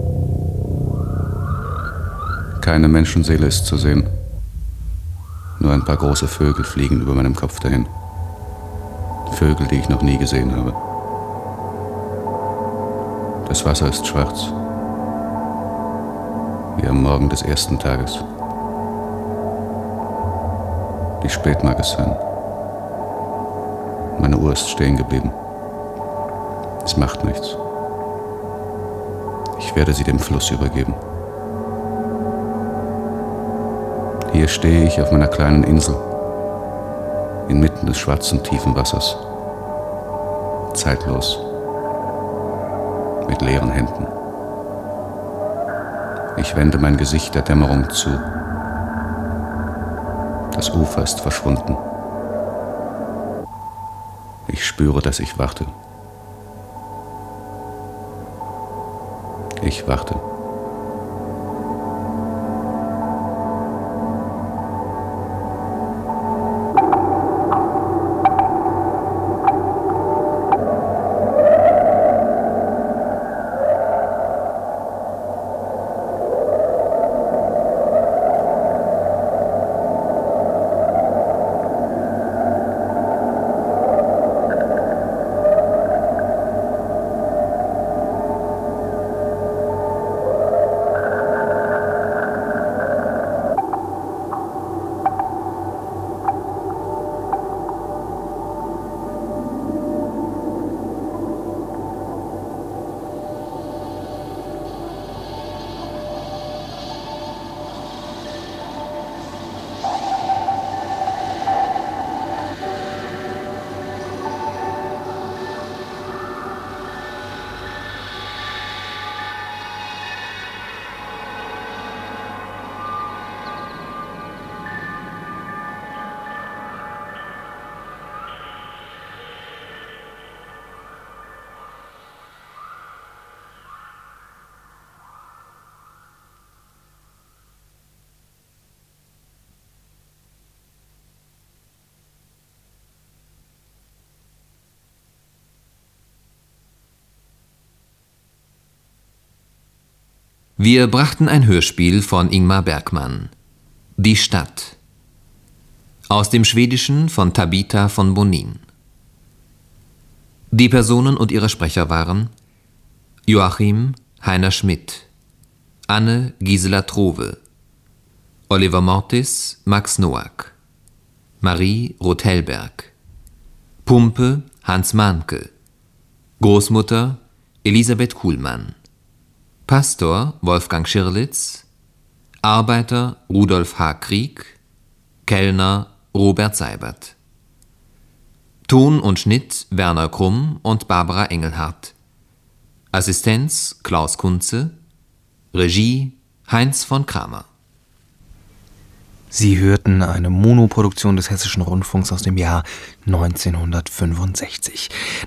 Keine Menschenseele ist zu sehen. Nur ein paar große Vögel fliegen über meinem Kopf dahin. Vögel, die ich noch nie gesehen habe. Das Wasser ist schwarz. Wie am Morgen des ersten Tages. Wie spät mag es sein? Meine Uhr ist stehen geblieben. Es macht nichts. Ich werde sie dem Fluss übergeben. Hier stehe ich auf meiner kleinen Insel, inmitten des schwarzen, tiefen Wassers. Zeitlos, mit leeren Händen. Ich wende mein Gesicht der Dämmerung zu. Das Ufer ist verschwunden. Ich spüre, dass ich warte. Ich warte. Wir brachten ein Hörspiel von Ingmar Bergman. Die Stadt. Aus dem Schwedischen von Tabitha von Bonin. Die Personen und ihre Sprecher waren Joachim Heiner Schmidt, Anne Gisela Trove, Oliver Mortis Max Noack, Marie Roth-Hellberg, Pumpe Hans Mahnke, Großmutter Elisabeth Kuhlmann, Pastor Wolfgang Schirlitz, Arbeiter Rudolf H. Krieg, Kellner Robert Seibert. Ton und Schnitt Werner Krumm und Barbara Engelhardt. Assistenz Klaus Kunze. Regie Heinz von Kramer. Sie hörten eine Monoproduktion des Hessischen Rundfunks aus dem Jahr 1965.